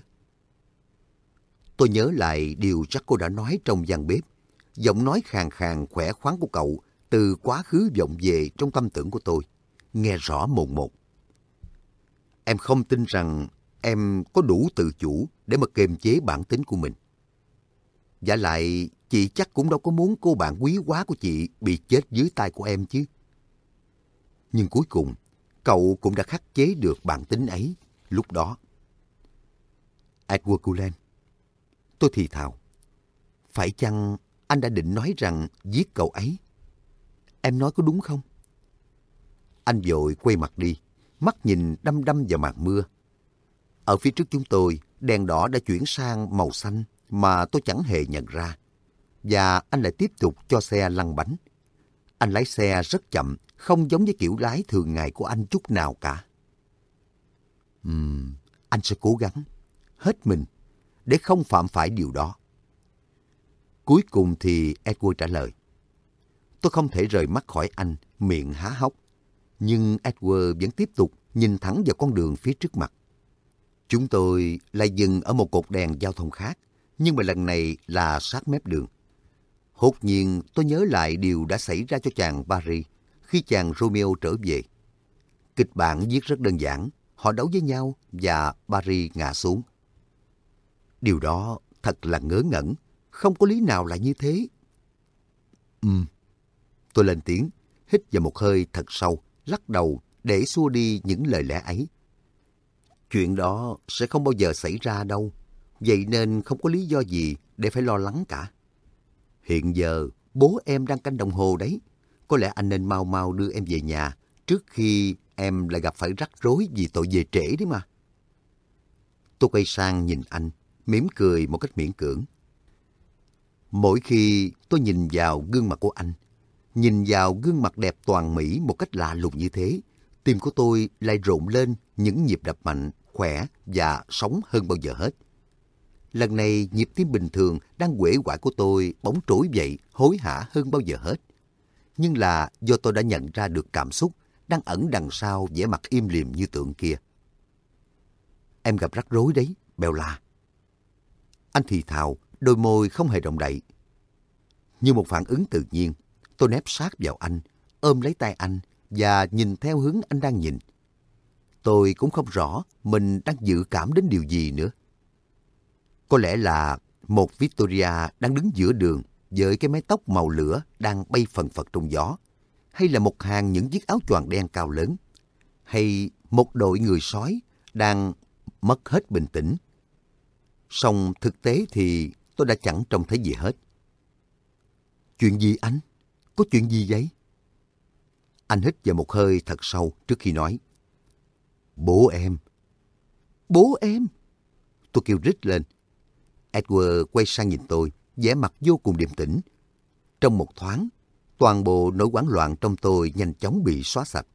Tôi nhớ lại điều Jaco đã nói trong gian bếp. Giọng nói khàn khàn khỏe khoắn của cậu từ quá khứ vọng về trong tâm tưởng của tôi, nghe rõ mồn một. Em không tin rằng em có đủ tự chủ để mà kiềm chế bản tính của mình. Vả lại, chị chắc cũng đâu có muốn cô bạn quý hóa của chị bị chết dưới tay của em chứ. Nhưng cuối cùng, cậu cũng đã khắc chế được bản tính ấy lúc đó. Edward Cullen, tôi thì thào. Phải chăng anh đã định nói rằng giết cậu ấy? Em nói có đúng không? Anh vội quay mặt đi, mắt nhìn đăm đăm vào màn mưa. Ở phía trước chúng tôi, đèn đỏ đã chuyển sang màu xanh mà tôi chẳng hề nhận ra. Và anh lại tiếp tục cho xe lăn bánh. Anh lái xe rất chậm, không giống với kiểu lái thường ngày của anh chút nào cả. Uhm, anh sẽ cố gắng, hết mình, để không phạm phải điều đó. Cuối cùng thì Edward trả lời. Tôi không thể rời mắt khỏi anh, miệng há hốc. Nhưng Edward vẫn tiếp tục nhìn thẳng vào con đường phía trước mặt. Chúng tôi lại dừng ở một cột đèn giao thông khác, nhưng mà lần này là sát mép đường. Hốt nhiên tôi nhớ lại điều đã xảy ra cho chàng Paris khi chàng Romeo trở về. Kịch bản viết rất đơn giản, họ đấu với nhau và Paris ngã xuống. Điều đó thật là ngớ ngẩn, không có lý nào lại như thế. Ừm, tôi lên tiếng, hít vào một hơi thật sâu, lắc đầu để xua đi những lời lẽ ấy. Chuyện đó sẽ không bao giờ xảy ra đâu, vậy nên không có lý do gì để phải lo lắng cả. Hiện giờ, bố em đang canh đồng hồ đấy. Có lẽ anh nên mau mau đưa em về nhà trước khi em lại gặp phải rắc rối vì tội về trễ đấy mà. Tôi quay sang nhìn anh, mỉm cười một cách miễn cưỡng. Mỗi khi tôi nhìn vào gương mặt của anh, nhìn vào gương mặt đẹp toàn mỹ một cách lạ lùng như thế, tim của tôi lại rộn lên những nhịp đập mạnh, khỏe và sống hơn bao giờ hết. Lần này nhịp tim bình thường đang uể oải của tôi bỗng trỗi dậy hối hả hơn bao giờ hết. Nhưng là do tôi đã nhận ra được cảm xúc đang ẩn đằng sau vẻ mặt im lìm như tượng kia. Em gặp rắc rối đấy, Bella. Anh thì thào, đôi môi không hề động đậy. Như một phản ứng tự nhiên, tôi nép sát vào anh, ôm lấy tay anh và nhìn theo hướng anh đang nhìn. Tôi cũng không rõ mình đang dự cảm đến điều gì nữa. Có lẽ là một Victoria đang đứng giữa đường với cái mái tóc màu lửa đang bay phần phật trong gió, hay là một hàng những chiếc áo choàng đen cao lớn, hay một đội người sói đang mất hết bình tĩnh. Song thực tế thì tôi đã chẳng trông thấy gì hết. Chuyện gì anh? Có chuyện gì vậy? Anh hít vào một hơi thật sâu trước khi nói. Bố em. Bố em? Tôi kêu rít lên. Edward quay sang nhìn tôi, vẻ mặt vô cùng điềm tĩnh. Trong một thoáng, toàn bộ nỗi hoảng loạn trong tôi nhanh chóng bị xóa sạch.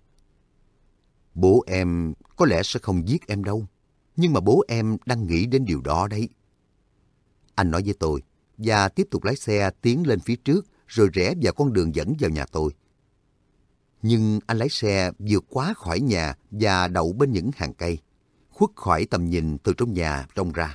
Bố em có lẽ sẽ không giết em đâu, nhưng mà bố em đang nghĩ đến điều đó đấy. Anh nói với tôi, và tiếp tục lái xe tiến lên phía trước rồi rẽ vào con đường dẫn vào nhà tôi. Nhưng anh lái xe vượt quá khỏi nhà và đậu bên những hàng cây, khuất khỏi tầm nhìn từ trong nhà trông ra.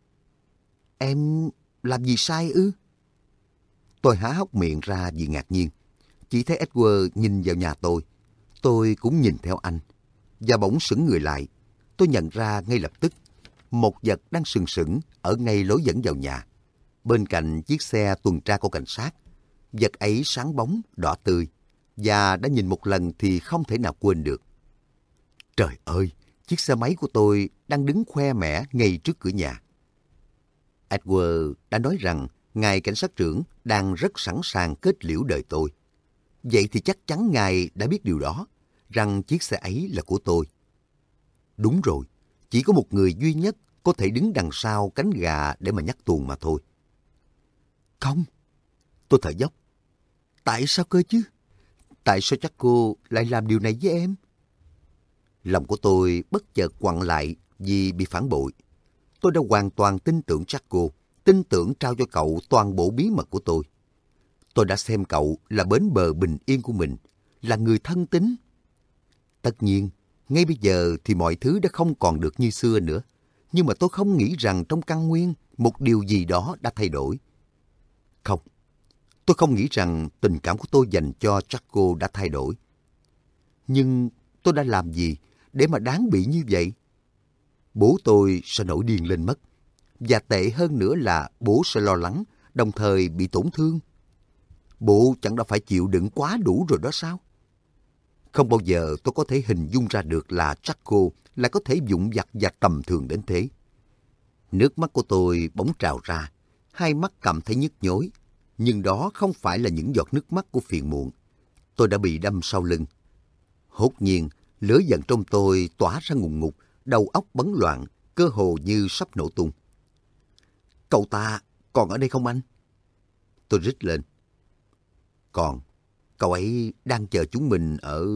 Em làm gì sai ư? Tôi há hốc miệng ra vì ngạc nhiên. Chỉ thấy Edward nhìn vào nhà tôi. Tôi cũng nhìn theo anh. Và bỗng sững người lại. Tôi nhận ra ngay lập tức một vật đang sừng sững ở ngay lối dẫn vào nhà, bên cạnh chiếc xe tuần tra của cảnh sát. Vật ấy sáng bóng, đỏ tươi, và đã nhìn một lần thì không thể nào quên được. Trời ơi, chiếc xe máy của tôi đang đứng khoe mẽ ngay trước cửa nhà. Edward đã nói rằng ngài cảnh sát trưởng đang rất sẵn sàng kết liễu đời tôi. Vậy thì chắc chắn ngài đã biết điều đó, rằng chiếc xe ấy là của tôi. Đúng rồi, chỉ có một người duy nhất có thể đứng đằng sau cánh gà để mà nhắc tuồng mà thôi. Không, tôi thở dốc. Tại sao cơ chứ? Tại sao chắc cô lại làm điều này với em? Lòng của tôi bất chợt quặn lại vì bị phản bội. Tôi đã hoàn toàn tin tưởng Jaco, tin tưởng trao cho cậu toàn bộ bí mật của tôi. Tôi đã xem cậu là bến bờ bình yên của mình, là người thân tín. Tất nhiên, ngay bây giờ thì mọi thứ đã không còn được như xưa nữa. Nhưng mà tôi không nghĩ rằng trong căn nguyên một điều gì đó đã thay đổi. Không, tôi không nghĩ rằng tình cảm của tôi dành cho Jaco đã thay đổi. Nhưng tôi đã làm gì để mà đáng bị như vậy? Bố tôi sẽ nổi điên lên mất. Và tệ hơn nữa là bố sẽ lo lắng, đồng thời bị tổn thương. Bố chẳng đã phải chịu đựng quá đủ rồi đó sao? Không bao giờ tôi có thể hình dung ra được là Jaco lại có thể vụng vặt và tầm thường đến thế. Nước mắt của tôi bỗng trào ra, hai mắt cảm thấy nhức nhối. Nhưng đó không phải là những giọt nước mắt của phiền muộn. Tôi đã bị đâm sau lưng. Hốt nhiên, lửa giận trong tôi tỏa ra ngùn ngụt, đầu óc bấn loạn, cơ hồ như sắp nổ tung. Cậu ta còn ở đây không anh? Tôi rít lên. Còn, cậu ấy đang chờ chúng mình ở...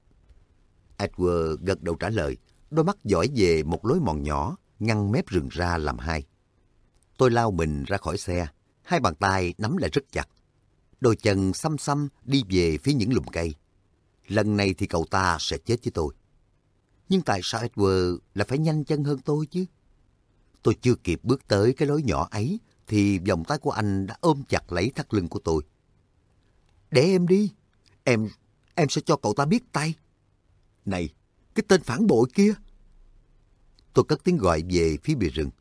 Edward gật đầu trả lời, đôi mắt dõi về một lối mòn nhỏ, ngăn mép rừng ra làm hai. Tôi lao mình ra khỏi xe, hai bàn tay nắm lại rất chặt. Đôi chân xăm xăm đi về phía những lùm cây. Lần này thì cậu ta sẽ chết với tôi. Nhưng tại sao Edward lại phải nhanh chân hơn tôi chứ? Tôi chưa kịp bước tới cái lối nhỏ ấy thì vòng tay của anh đã ôm chặt lấy thắt lưng của tôi. Để em đi, em, em sẽ cho cậu ta biết tay. Này, cái tên phản bội kia. Tôi cất tiếng gọi về phía bìa rừng.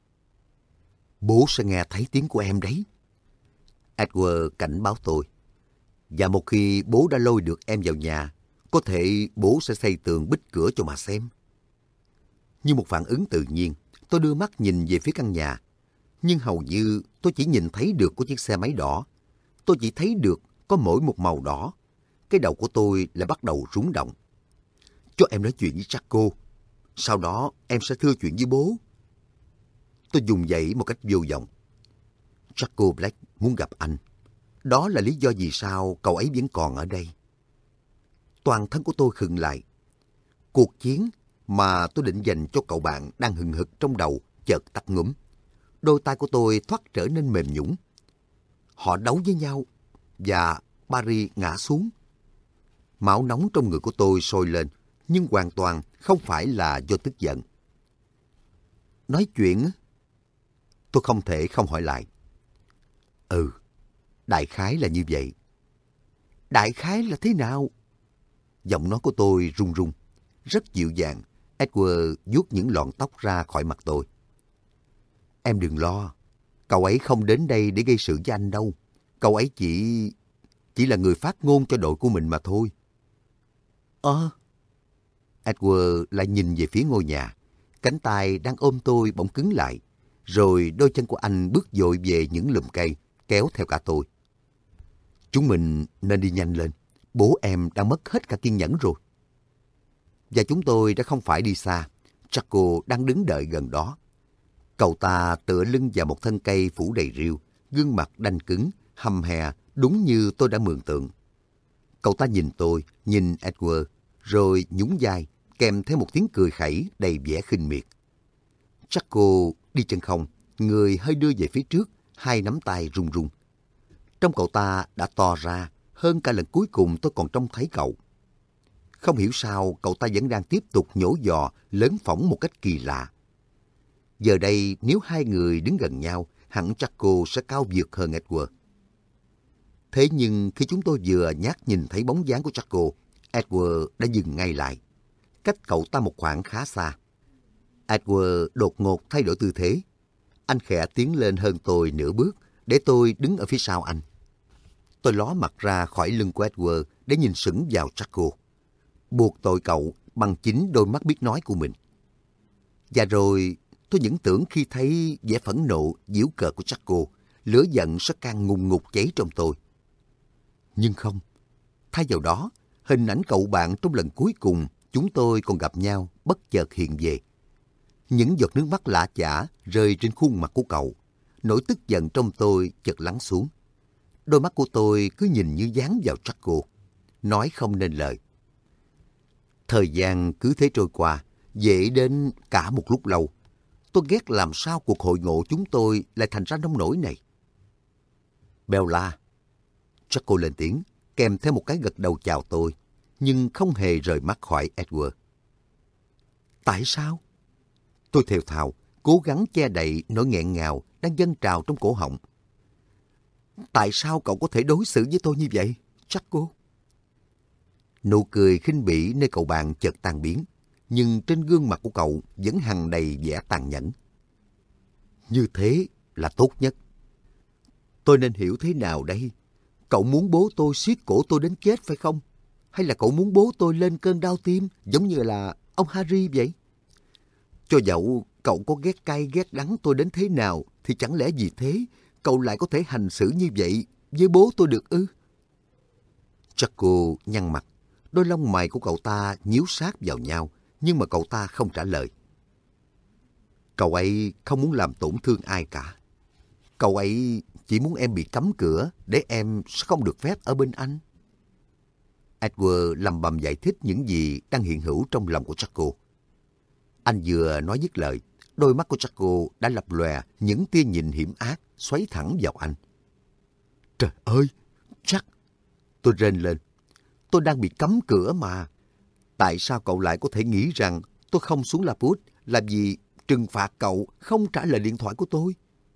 Bố sẽ nghe thấy tiếng của em đấy. Edward cảnh báo tôi. Và một khi bố đã lôi được em vào nhà, có thể bố sẽ xây tường bích cửa cho mà xem. Như một phản ứng tự nhiên, tôi đưa mắt nhìn về phía căn nhà. Nhưng hầu như tôi chỉ nhìn thấy được có chiếc xe máy đỏ. Tôi chỉ thấy được có mỗi một màu đỏ. Cái đầu của tôi lại bắt đầu rung động. Cho em nói chuyện với Jaco. Sau đó em sẽ thưa chuyện với bố. Tôi dùng dãy một cách vô vọng. Jaco Black muốn gặp anh. Đó là lý do vì sao cậu ấy vẫn còn ở đây. Toàn thân của tôi khựng lại. Cuộc chiến mà tôi định dành cho cậu bạn đang hừng hực trong đầu chợt tắt ngúm. Đôi tay của tôi thoát trở nên mềm nhũn. Họ đấu với nhau và Barry ngã xuống. Máu nóng trong người của tôi sôi lên, nhưng hoàn toàn không phải là do tức giận. Nói chuyện? Tôi không thể không hỏi lại. Ừ, đại khái là như vậy. Đại khái là thế nào? Giọng nói của tôi run run. Rất dịu dàng, Edward vuốt những lọn tóc ra khỏi mặt tôi. Em đừng lo, cậu ấy không đến đây để gây sự với anh đâu. Cậu ấy chỉ... chỉ là người phát ngôn cho đội của mình mà thôi. Ơ? Edward lại nhìn về phía ngôi nhà. Cánh tay đang ôm tôi bỗng cứng lại. Rồi đôi chân của anh bước dội về những lùm cây, kéo theo cả tôi. Chúng mình nên đi nhanh lên. Bố em đã mất hết cả kiên nhẫn rồi. Và chúng tôi đã không phải đi xa. Jaco đang đứng đợi gần đó. Cậu ta tựa lưng vào một thân cây phủ đầy rêu, gương mặt đanh cứng, hầm hè, đúng như tôi đã mường tượng. Cậu ta nhìn tôi, nhìn Edward, rồi nhún vai, kèm theo một tiếng cười khẩy đầy vẻ khinh miệt. Jaco đi chân không, người hơi đưa về phía trước, hai nắm tay run run. Trông cậu ta đã to ra hơn cả lần cuối cùng tôi còn trông thấy cậu. Không hiểu sao cậu ta vẫn đang tiếp tục nhổ giò, lớn phỏng một cách kỳ lạ. Giờ đây nếu hai người đứng gần nhau, hẳn Jaco sẽ cao vượt hơn Edward. Thế nhưng khi chúng tôi vừa nhát nhìn thấy bóng dáng của Jaco, Edward đã dừng ngay lại, cách cậu ta một khoảng khá xa. Edward đột ngột thay đổi tư thế. Anh khẽ tiến lên hơn tôi nửa bước, để tôi đứng ở phía sau anh. Tôi ló mặt ra khỏi lưng của Edward để nhìn sững vào Jaco, buộc tội cậu bằng chính đôi mắt biết nói của mình. Và rồi tôi những tưởng khi thấy vẻ phẫn nộ, giễu cợt của Jaco, lửa giận sẽ càng ngùn ngụt cháy trong tôi. Nhưng không, thay vào đó, hình ảnh cậu bạn trong lần cuối cùng chúng tôi còn gặp nhau bất chợt hiện về. Những giọt nước mắt lã chã rơi trên khuôn mặt của cậu. Nỗi tức giận trong tôi chợt lắng xuống. Đôi mắt của tôi cứ nhìn như dán vào Jaco, nói không nên lời. Thời gian cứ thế trôi qua, dễ đến cả một lúc lâu. Tôi ghét làm sao cuộc hội ngộ chúng tôi lại thành ra nông nổi này. Bella. Jaco lên tiếng, kèm theo một cái gật đầu chào tôi, nhưng không hề rời mắt khỏi Edward. Tại sao? Tôi thều thào, cố gắng che đậy nỗi nghẹn ngào đang dâng trào trong cổ họng. Tại sao cậu có thể đối xử với tôi như vậy, Jaco? Nụ cười khinh bỉ nơi cậu bạn chợt tan biến, nhưng trên gương mặt của cậu vẫn hằn đầy vẻ tàn nhẫn. Như thế là tốt nhất. Tôi nên hiểu thế nào đây? Cậu muốn bố tôi siết cổ tôi đến chết phải không? Hay là cậu muốn bố tôi lên cơn đau tim giống như là ông Harry vậy? Cho dẫu cậu có ghét cay ghét đắng tôi đến thế nào thì chẳng lẽ vì thế cậu lại có thể hành xử như vậy với bố tôi được ư? Jaco nhăn mặt, đôi lông mày của cậu ta nhíu sát vào nhau, nhưng mà cậu ta không trả lời. Cậu ấy không muốn làm tổn thương ai cả. Cậu ấy chỉ muốn em bị cấm cửa để em sẽ không được phép ở bên anh. Edward lầm bầm giải thích những gì đang hiện hữu trong lòng của Jaco. Anh vừa nói dứt lời, đôi mắt của Jaco đã lập lòe những tia nhìn hiểm ác xoáy thẳng vào anh. Trời ơi, Jack! Tôi rên lên. Tôi đang bị cấm cửa mà. Tại sao cậu lại có thể nghĩ rằng tôi không xuống Lapwood là vì trừng phạt cậu không trả lời điện thoại của tôi?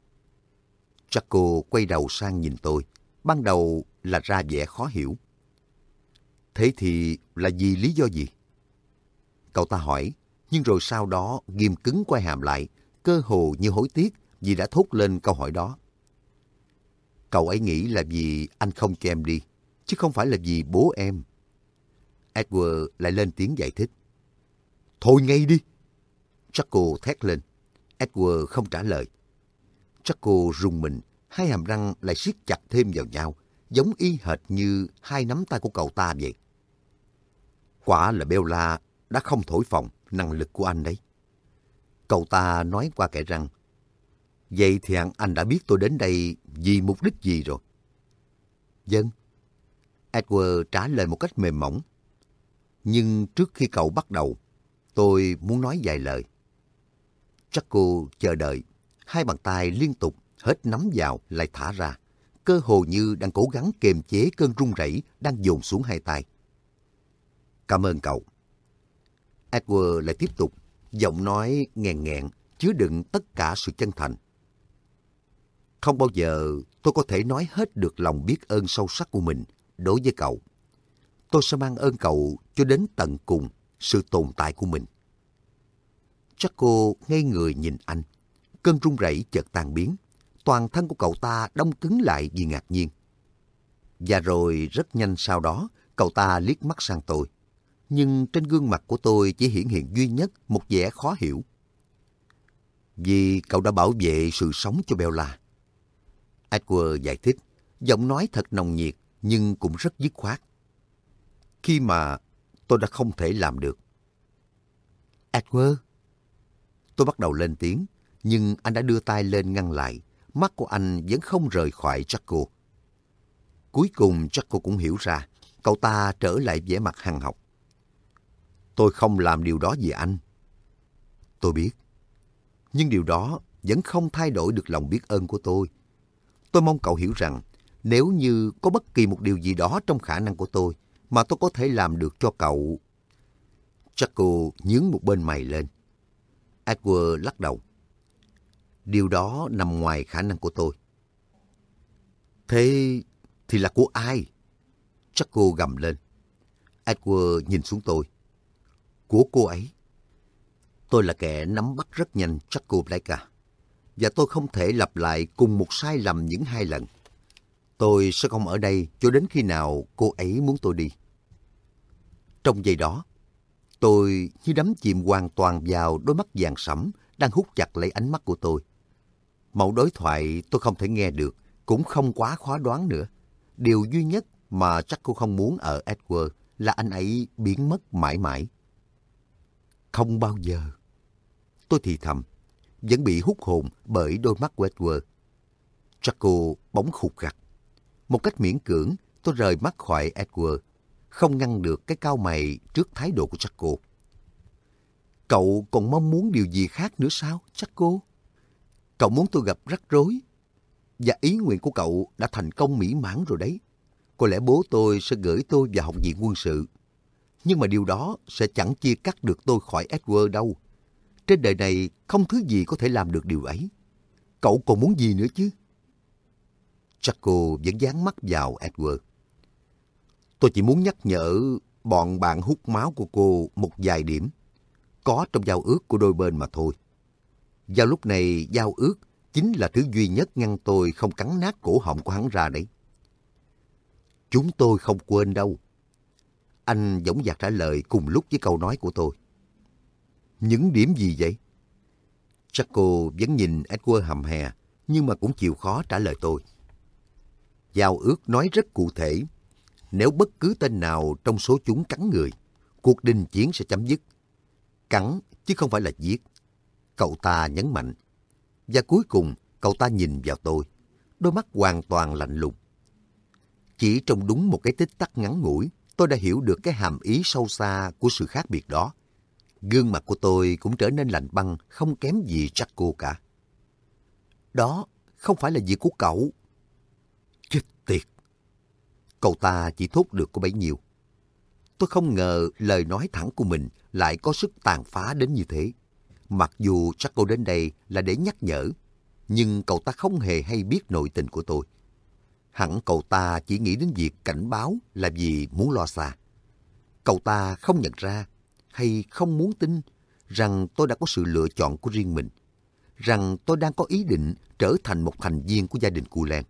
Jaco quay đầu sang nhìn tôi, ban đầu là ra vẻ khó hiểu. Thế thì là vì lý do gì? Cậu ta hỏi, nhưng rồi sau đó ghim cứng quay hàm lại, cơ hồ như hối tiếc vì đã thốt lên câu hỏi đó. Cậu ấy nghĩ là vì anh không cho em đi, chứ không phải là vì bố em. Edward lại lên tiếng giải thích. Thôi ngay đi! Jaco thét lên. Edward không trả lời. Jaco rùng mình, hai hàm răng lại siết chặt thêm vào nhau, giống y hệt như hai nắm tay của cậu ta vậy. Quả là Bella đã không thổi phồng năng lực của anh đấy. Cậu ta nói qua kẽ răng. Vậy thì hẳn anh đã biết tôi đến đây vì mục đích gì rồi? Vâng. Edward trả lời một cách mềm mỏng. Nhưng trước khi cậu bắt đầu, tôi muốn nói vài lời. Jaco chờ đợi, hai bàn tay liên tục hết nắm vào lại thả ra, cơ hồ như đang cố gắng kiềm chế cơn run rẩy đang dồn xuống hai tay. Cảm ơn cậu. Edward lại tiếp tục, giọng nói nghẹn nghẹn, chứa đựng tất cả sự chân thành. Không bao giờ tôi có thể nói hết được lòng biết ơn sâu sắc của mình đối với cậu. tôi sẽ mang ơn cậu cho đến tận cùng sự tồn tại của mình. Jaco ngây người nhìn anh. Cơn run rẩy chợt tan biến. Toàn thân của cậu ta đông cứng lại vì ngạc nhiên. Và rồi rất nhanh sau đó, cậu ta liếc mắt sang tôi. Nhưng trên gương mặt của tôi chỉ hiển hiện duy nhất một vẻ khó hiểu. Vì cậu đã bảo vệ sự sống cho Bella. Edward giải thích, giọng nói thật nồng nhiệt nhưng cũng rất dứt khoát. Khi mà tôi đã không thể làm được. Edward. Tôi bắt đầu lên tiếng, nhưng anh đã đưa tay lên ngăn lại. Mắt của anh vẫn không rời khỏi Jaco. Cuối cùng Jaco cũng hiểu ra, cậu ta trở lại vẻ mặt hằn học. Tôi không làm điều đó vì anh. Tôi biết. Nhưng điều đó vẫn không thay đổi được lòng biết ơn của tôi. Tôi mong cậu hiểu rằng, nếu như có bất kỳ một điều gì đó trong khả năng của tôi mà tôi có thể làm được cho cậu... Jaco nhướng một bên mày lên. Edward lắc đầu. Điều đó nằm ngoài khả năng của tôi. Thế thì là của ai? Jaco gầm lên. Edward nhìn xuống tôi. Của cô ấy. Tôi là kẻ nắm bắt rất nhanh Jaco Blake, và tôi không thể lặp lại cùng một sai lầm những hai lần. Tôi sẽ không ở đây cho đến khi nào cô ấy muốn tôi đi. Trong giây đó, tôi như đắm chìm hoàn toàn vào đôi mắt vàng sẫm đang hút chặt lấy ánh mắt của tôi. Mẫu đối thoại tôi không thể nghe được, cũng không quá khó đoán nữa. Điều duy nhất mà chắc cô không muốn ở Edward là anh ấy biến mất mãi mãi. Không bao giờ. Tôi thì thầm, vẫn bị hút hồn bởi đôi mắt của Edward. Jaco bỗng khục khặc. Một cách miễn cưỡng, tôi rời mắt khỏi Edward, không ngăn được cái cau mày trước thái độ của Jaco. Cậu còn mong muốn điều gì khác nữa sao, Jaco? Cậu muốn tôi gặp rắc rối. Và ý nguyện của cậu đã thành công mỹ mãn rồi đấy. Có lẽ bố tôi sẽ gửi tôi vào học viện quân sự. Nhưng mà điều đó sẽ chẳng chia cắt được tôi khỏi Edward đâu. Trên đời này không thứ gì có thể làm được điều ấy. Cậu còn muốn gì nữa chứ? Jaco vẫn dán mắt vào Edward. Tôi chỉ muốn nhắc nhở bọn bạn hút máu của cô một vài điểm. Có trong giao ước của đôi bên mà thôi. Vào lúc này, giao ước chính là thứ duy nhất ngăn tôi không cắn nát cổ họng của hắn ra đấy. Chúng tôi không quên đâu. Anh dõng dạc trả lời cùng lúc với câu nói của tôi. Những điểm gì vậy? Jaco vẫn nhìn Edward hầm hè, nhưng mà cũng chịu khó trả lời tôi. Giao ước nói rất cụ thể. Nếu bất cứ tên nào trong số chúng cắn người, cuộc đình chiến sẽ chấm dứt. Cắn chứ không phải là giết. Cậu ta nhấn mạnh. Và cuối cùng, cậu ta nhìn vào tôi. Đôi mắt hoàn toàn lạnh lùng. Chỉ trong đúng một cái tích tắc ngắn ngủi, tôi đã hiểu được cái hàm ý sâu xa của sự khác biệt đó. Gương mặt của tôi cũng trở nên lạnh băng, không kém gì Jaco cả. Đó không phải là việc của cậu. Chết tiệt. Cậu ta chỉ thốt được có bấy nhiêu. Tôi không ngờ lời nói thẳng của mình lại có sức tàn phá đến như thế. Mặc dù Jaco đến đây là để nhắc nhở, nhưng cậu ta không hề hay biết nội tình của tôi. Hẳn cậu ta chỉ nghĩ đến việc cảnh báo là vì muốn lo xa. Cậu ta không nhận ra hay không muốn tin rằng tôi đã có sự lựa chọn của riêng mình, rằng tôi đang có ý định trở thành một thành viên của gia đình Cullen.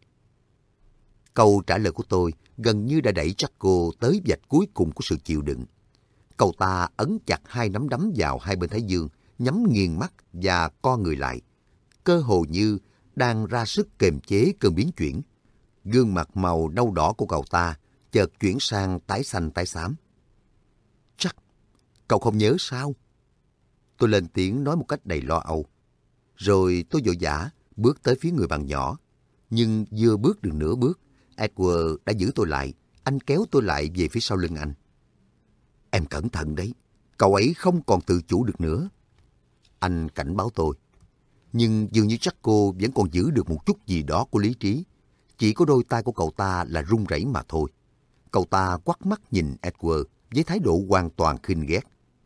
Câu trả lời của tôi gần như đã đẩy Jaco tới vạch cuối cùng của sự chịu đựng. Cậu ta ấn chặt hai nắm đấm vào hai bên thái dương, nhắm nghiền mắt và co người lại, cơ hồ như đang ra sức kềm chế cơn biến chuyển. Gương mặt màu nâu đỏ của cậu ta chợt chuyển sang tái xanh tái xám. Chắc, cậu không nhớ sao? Tôi lên tiếng nói một cách đầy lo âu. Rồi tôi vội vã bước tới phía người bạn nhỏ. Nhưng vừa bước được nửa bước, Edward đã giữ tôi lại. Anh kéo tôi lại về phía sau lưng anh. Em cẩn thận đấy, cậu ấy không còn tự chủ được nữa. Anh cảnh báo tôi. Nhưng dường như Jaco vẫn còn giữ được một chút gì đó của lý trí. Chỉ có đôi tay của cậu ta là run rẩy mà thôi. Cậu ta quắt mắt nhìn Edward với thái độ hoàn toàn khinh ghét.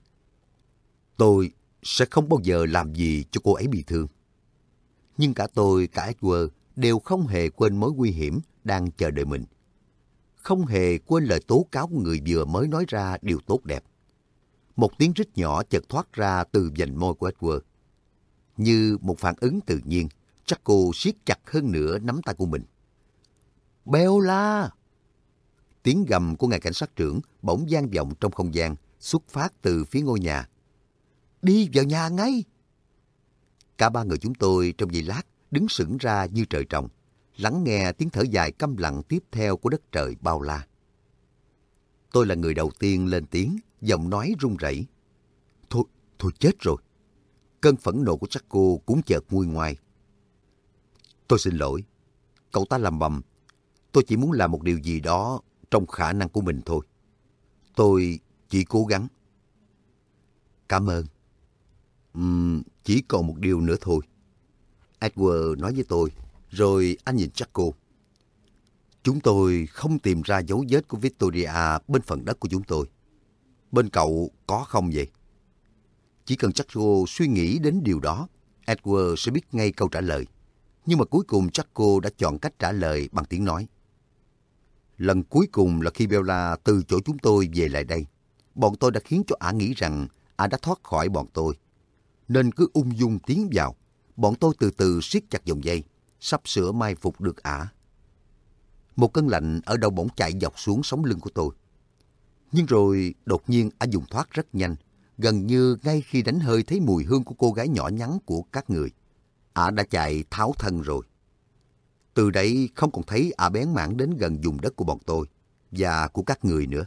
Tôi sẽ không bao giờ làm gì cho cô ấy bị thương. Nhưng cả tôi, cả Edward đều không hề quên mối nguy hiểm đang chờ đợi mình. không hề quên lời tố cáo của người vừa mới nói ra điều tốt đẹp. Một tiếng rít nhỏ chợt thoát ra từ vành môi của Edward. Như một phản ứng tự nhiên, Jaco siết chặt hơn nữa nắm tay của mình. Bella! Tiếng gầm của ngài cảnh sát trưởng bỗng vang vọng trong không gian, xuất phát từ phía ngôi nhà. Đi vào nhà ngay! Cả ba người chúng tôi trong giây lát đứng sững ra như trời trồng, lắng nghe tiếng thở dài câm lặng tiếp theo của đất trời bao la. Tôi là người đầu tiên lên tiếng, giọng nói run rẩy. Thôi, thôi chết rồi. Cơn phẫn nộ của Jaco cũng chợt nguôi ngoai. Tôi xin lỗi. Cậu ta lầm bầm. Tôi chỉ muốn làm một điều gì đó trong khả năng của mình thôi. Tôi chỉ cố gắng. Cảm ơn. Uhm, chỉ còn một điều nữa thôi. Edward nói với tôi, rồi anh nhìn Jaco. Chúng tôi không tìm ra dấu vết của Victoria bên phần đất của chúng tôi. Bên cậu có không vậy? Chỉ cần Jaco suy nghĩ đến điều đó, Edward sẽ biết ngay câu trả lời. Nhưng mà cuối cùng Jaco đã chọn cách trả lời bằng tiếng nói. Lần cuối cùng là khi Bella từ chỗ chúng tôi về lại đây. Bọn tôi đã khiến cho ả nghĩ rằng ả đã thoát khỏi bọn tôi. Nên cứ ung dung tiến vào. Bọn tôi từ từ siết chặt vòng dây, sắp sửa mai phục được ả. Một cơn lạnh ở đầu bỗng chạy dọc xuống sống lưng của tôi. Nhưng rồi đột nhiên ả dùng thoát rất nhanh, gần như ngay khi đánh hơi thấy mùi hương của cô gái nhỏ nhắn của các người. Ả đã chạy tháo thân rồi. Từ đấy không còn thấy ả bén mảng đến gần vùng đất của bọn tôi và của các người nữa.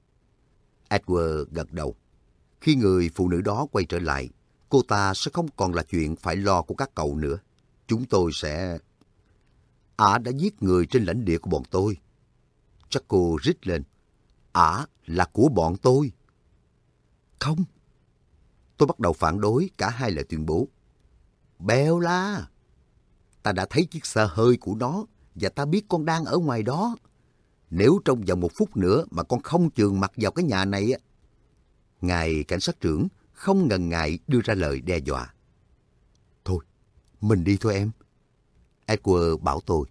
Edward gật đầu. Khi người phụ nữ đó quay trở lại, cô ta sẽ không còn là chuyện phải lo của các cậu nữa. Chúng tôi sẽ... Ả đã giết người trên lãnh địa của bọn tôi. Jaco rít lên. Ả là của bọn tôi. Không. Tôi bắt đầu phản đối cả hai lời tuyên bố. Bella! Ta đã thấy chiếc xe hơi của nó và ta biết con đang ở ngoài đó. Nếu trong vòng một phút nữa mà con không chườn mặt vào cái nhà này... Ngài cảnh sát trưởng không ngần ngại đưa ra lời đe dọa. Thôi, mình đi thôi em. Edward bảo tôi.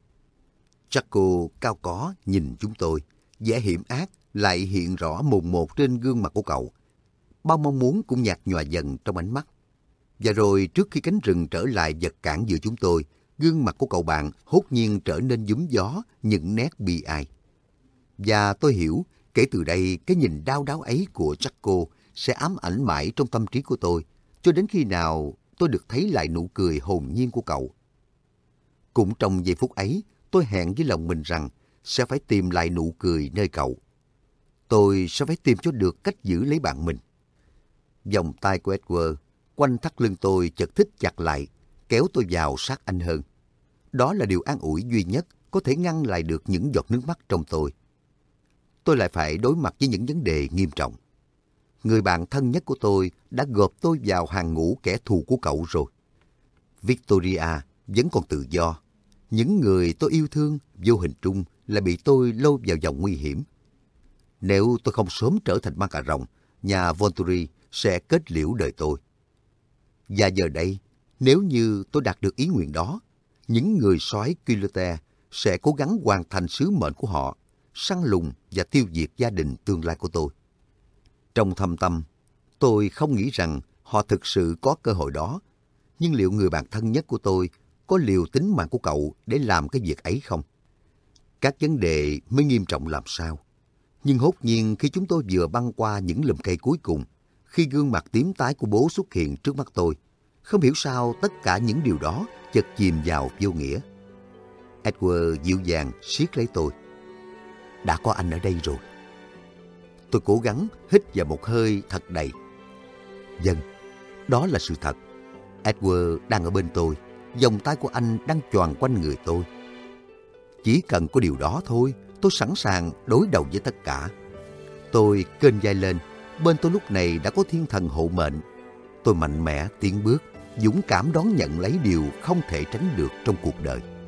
Jaco cao có nhìn chúng tôi, vẻ hiểm ác lại hiện rõ mồn một trên gương mặt của cậu. Bao mong muốn cũng nhạt nhòa dần trong ánh mắt. Và rồi trước khi cánh rừng trở lại vật cản giữa chúng tôi, gương mặt của cậu bạn hốt nhiên trở nên giúm gió những nét bi ai. Và tôi hiểu, kể từ đây cái nhìn đau đáu ấy của Jaco sẽ ám ảnh mãi trong tâm trí của tôi, cho đến khi nào tôi được thấy lại nụ cười hồn nhiên của cậu. Cũng trong giây phút ấy, tôi hẹn với lòng mình rằng sẽ phải tìm lại nụ cười nơi cậu. Tôi sẽ phải tìm cho được cách giữ lấy bạn mình. Vòng tay của Edward quanh thắt lưng tôi chợt thích chặt lại, kéo tôi vào sát anh hơn. Đó là điều an ủi duy nhất có thể ngăn lại được những giọt nước mắt trong tôi. Tôi lại phải đối mặt với những vấn đề nghiêm trọng. Người bạn thân nhất của tôi đã gộp tôi vào hàng ngũ kẻ thù của cậu rồi. Victoria vẫn còn tự do. Những người tôi yêu thương vô hình trung lại bị tôi lôi vào vòng nguy hiểm. Nếu tôi không sớm trở thành ma cà rồng, nhà Volturi sẽ kết liễu đời tôi. Và giờ đây, nếu như tôi đạt được ý nguyện đó, những người soái Quilete sẽ cố gắng hoàn thành sứ mệnh của họ, săn lùng và tiêu diệt gia đình tương lai của tôi. Trong thâm tâm, tôi không nghĩ rằng họ thực sự có cơ hội đó. Nhưng liệu người bạn thân nhất của tôi có liều tính mạng của cậu để làm cái việc ấy không? Các vấn đề mới nghiêm trọng làm sao. Nhưng hốt nhiên khi chúng tôi vừa băng qua những lùm cây cuối cùng, khi gương mặt tím tái của bố xuất hiện trước mắt tôi, không hiểu sao tất cả những điều đó chợt chìm vào vô nghĩa. Edward dịu dàng siết lấy tôi. Đã có anh ở đây rồi. Tôi cố gắng hít vào một hơi thật đầy. Vâng, đó là sự thật. Edward đang ở bên tôi, vòng tay của anh đang choàng quanh người tôi. Chỉ cần có điều đó thôi, tôi sẵn sàng đối đầu với tất cả. Tôi kênh vai lên, bên tôi lúc này đã có thiên thần hộ mệnh. Tôi mạnh mẽ tiến bước, dũng cảm đón nhận lấy điều không thể tránh được trong cuộc đời.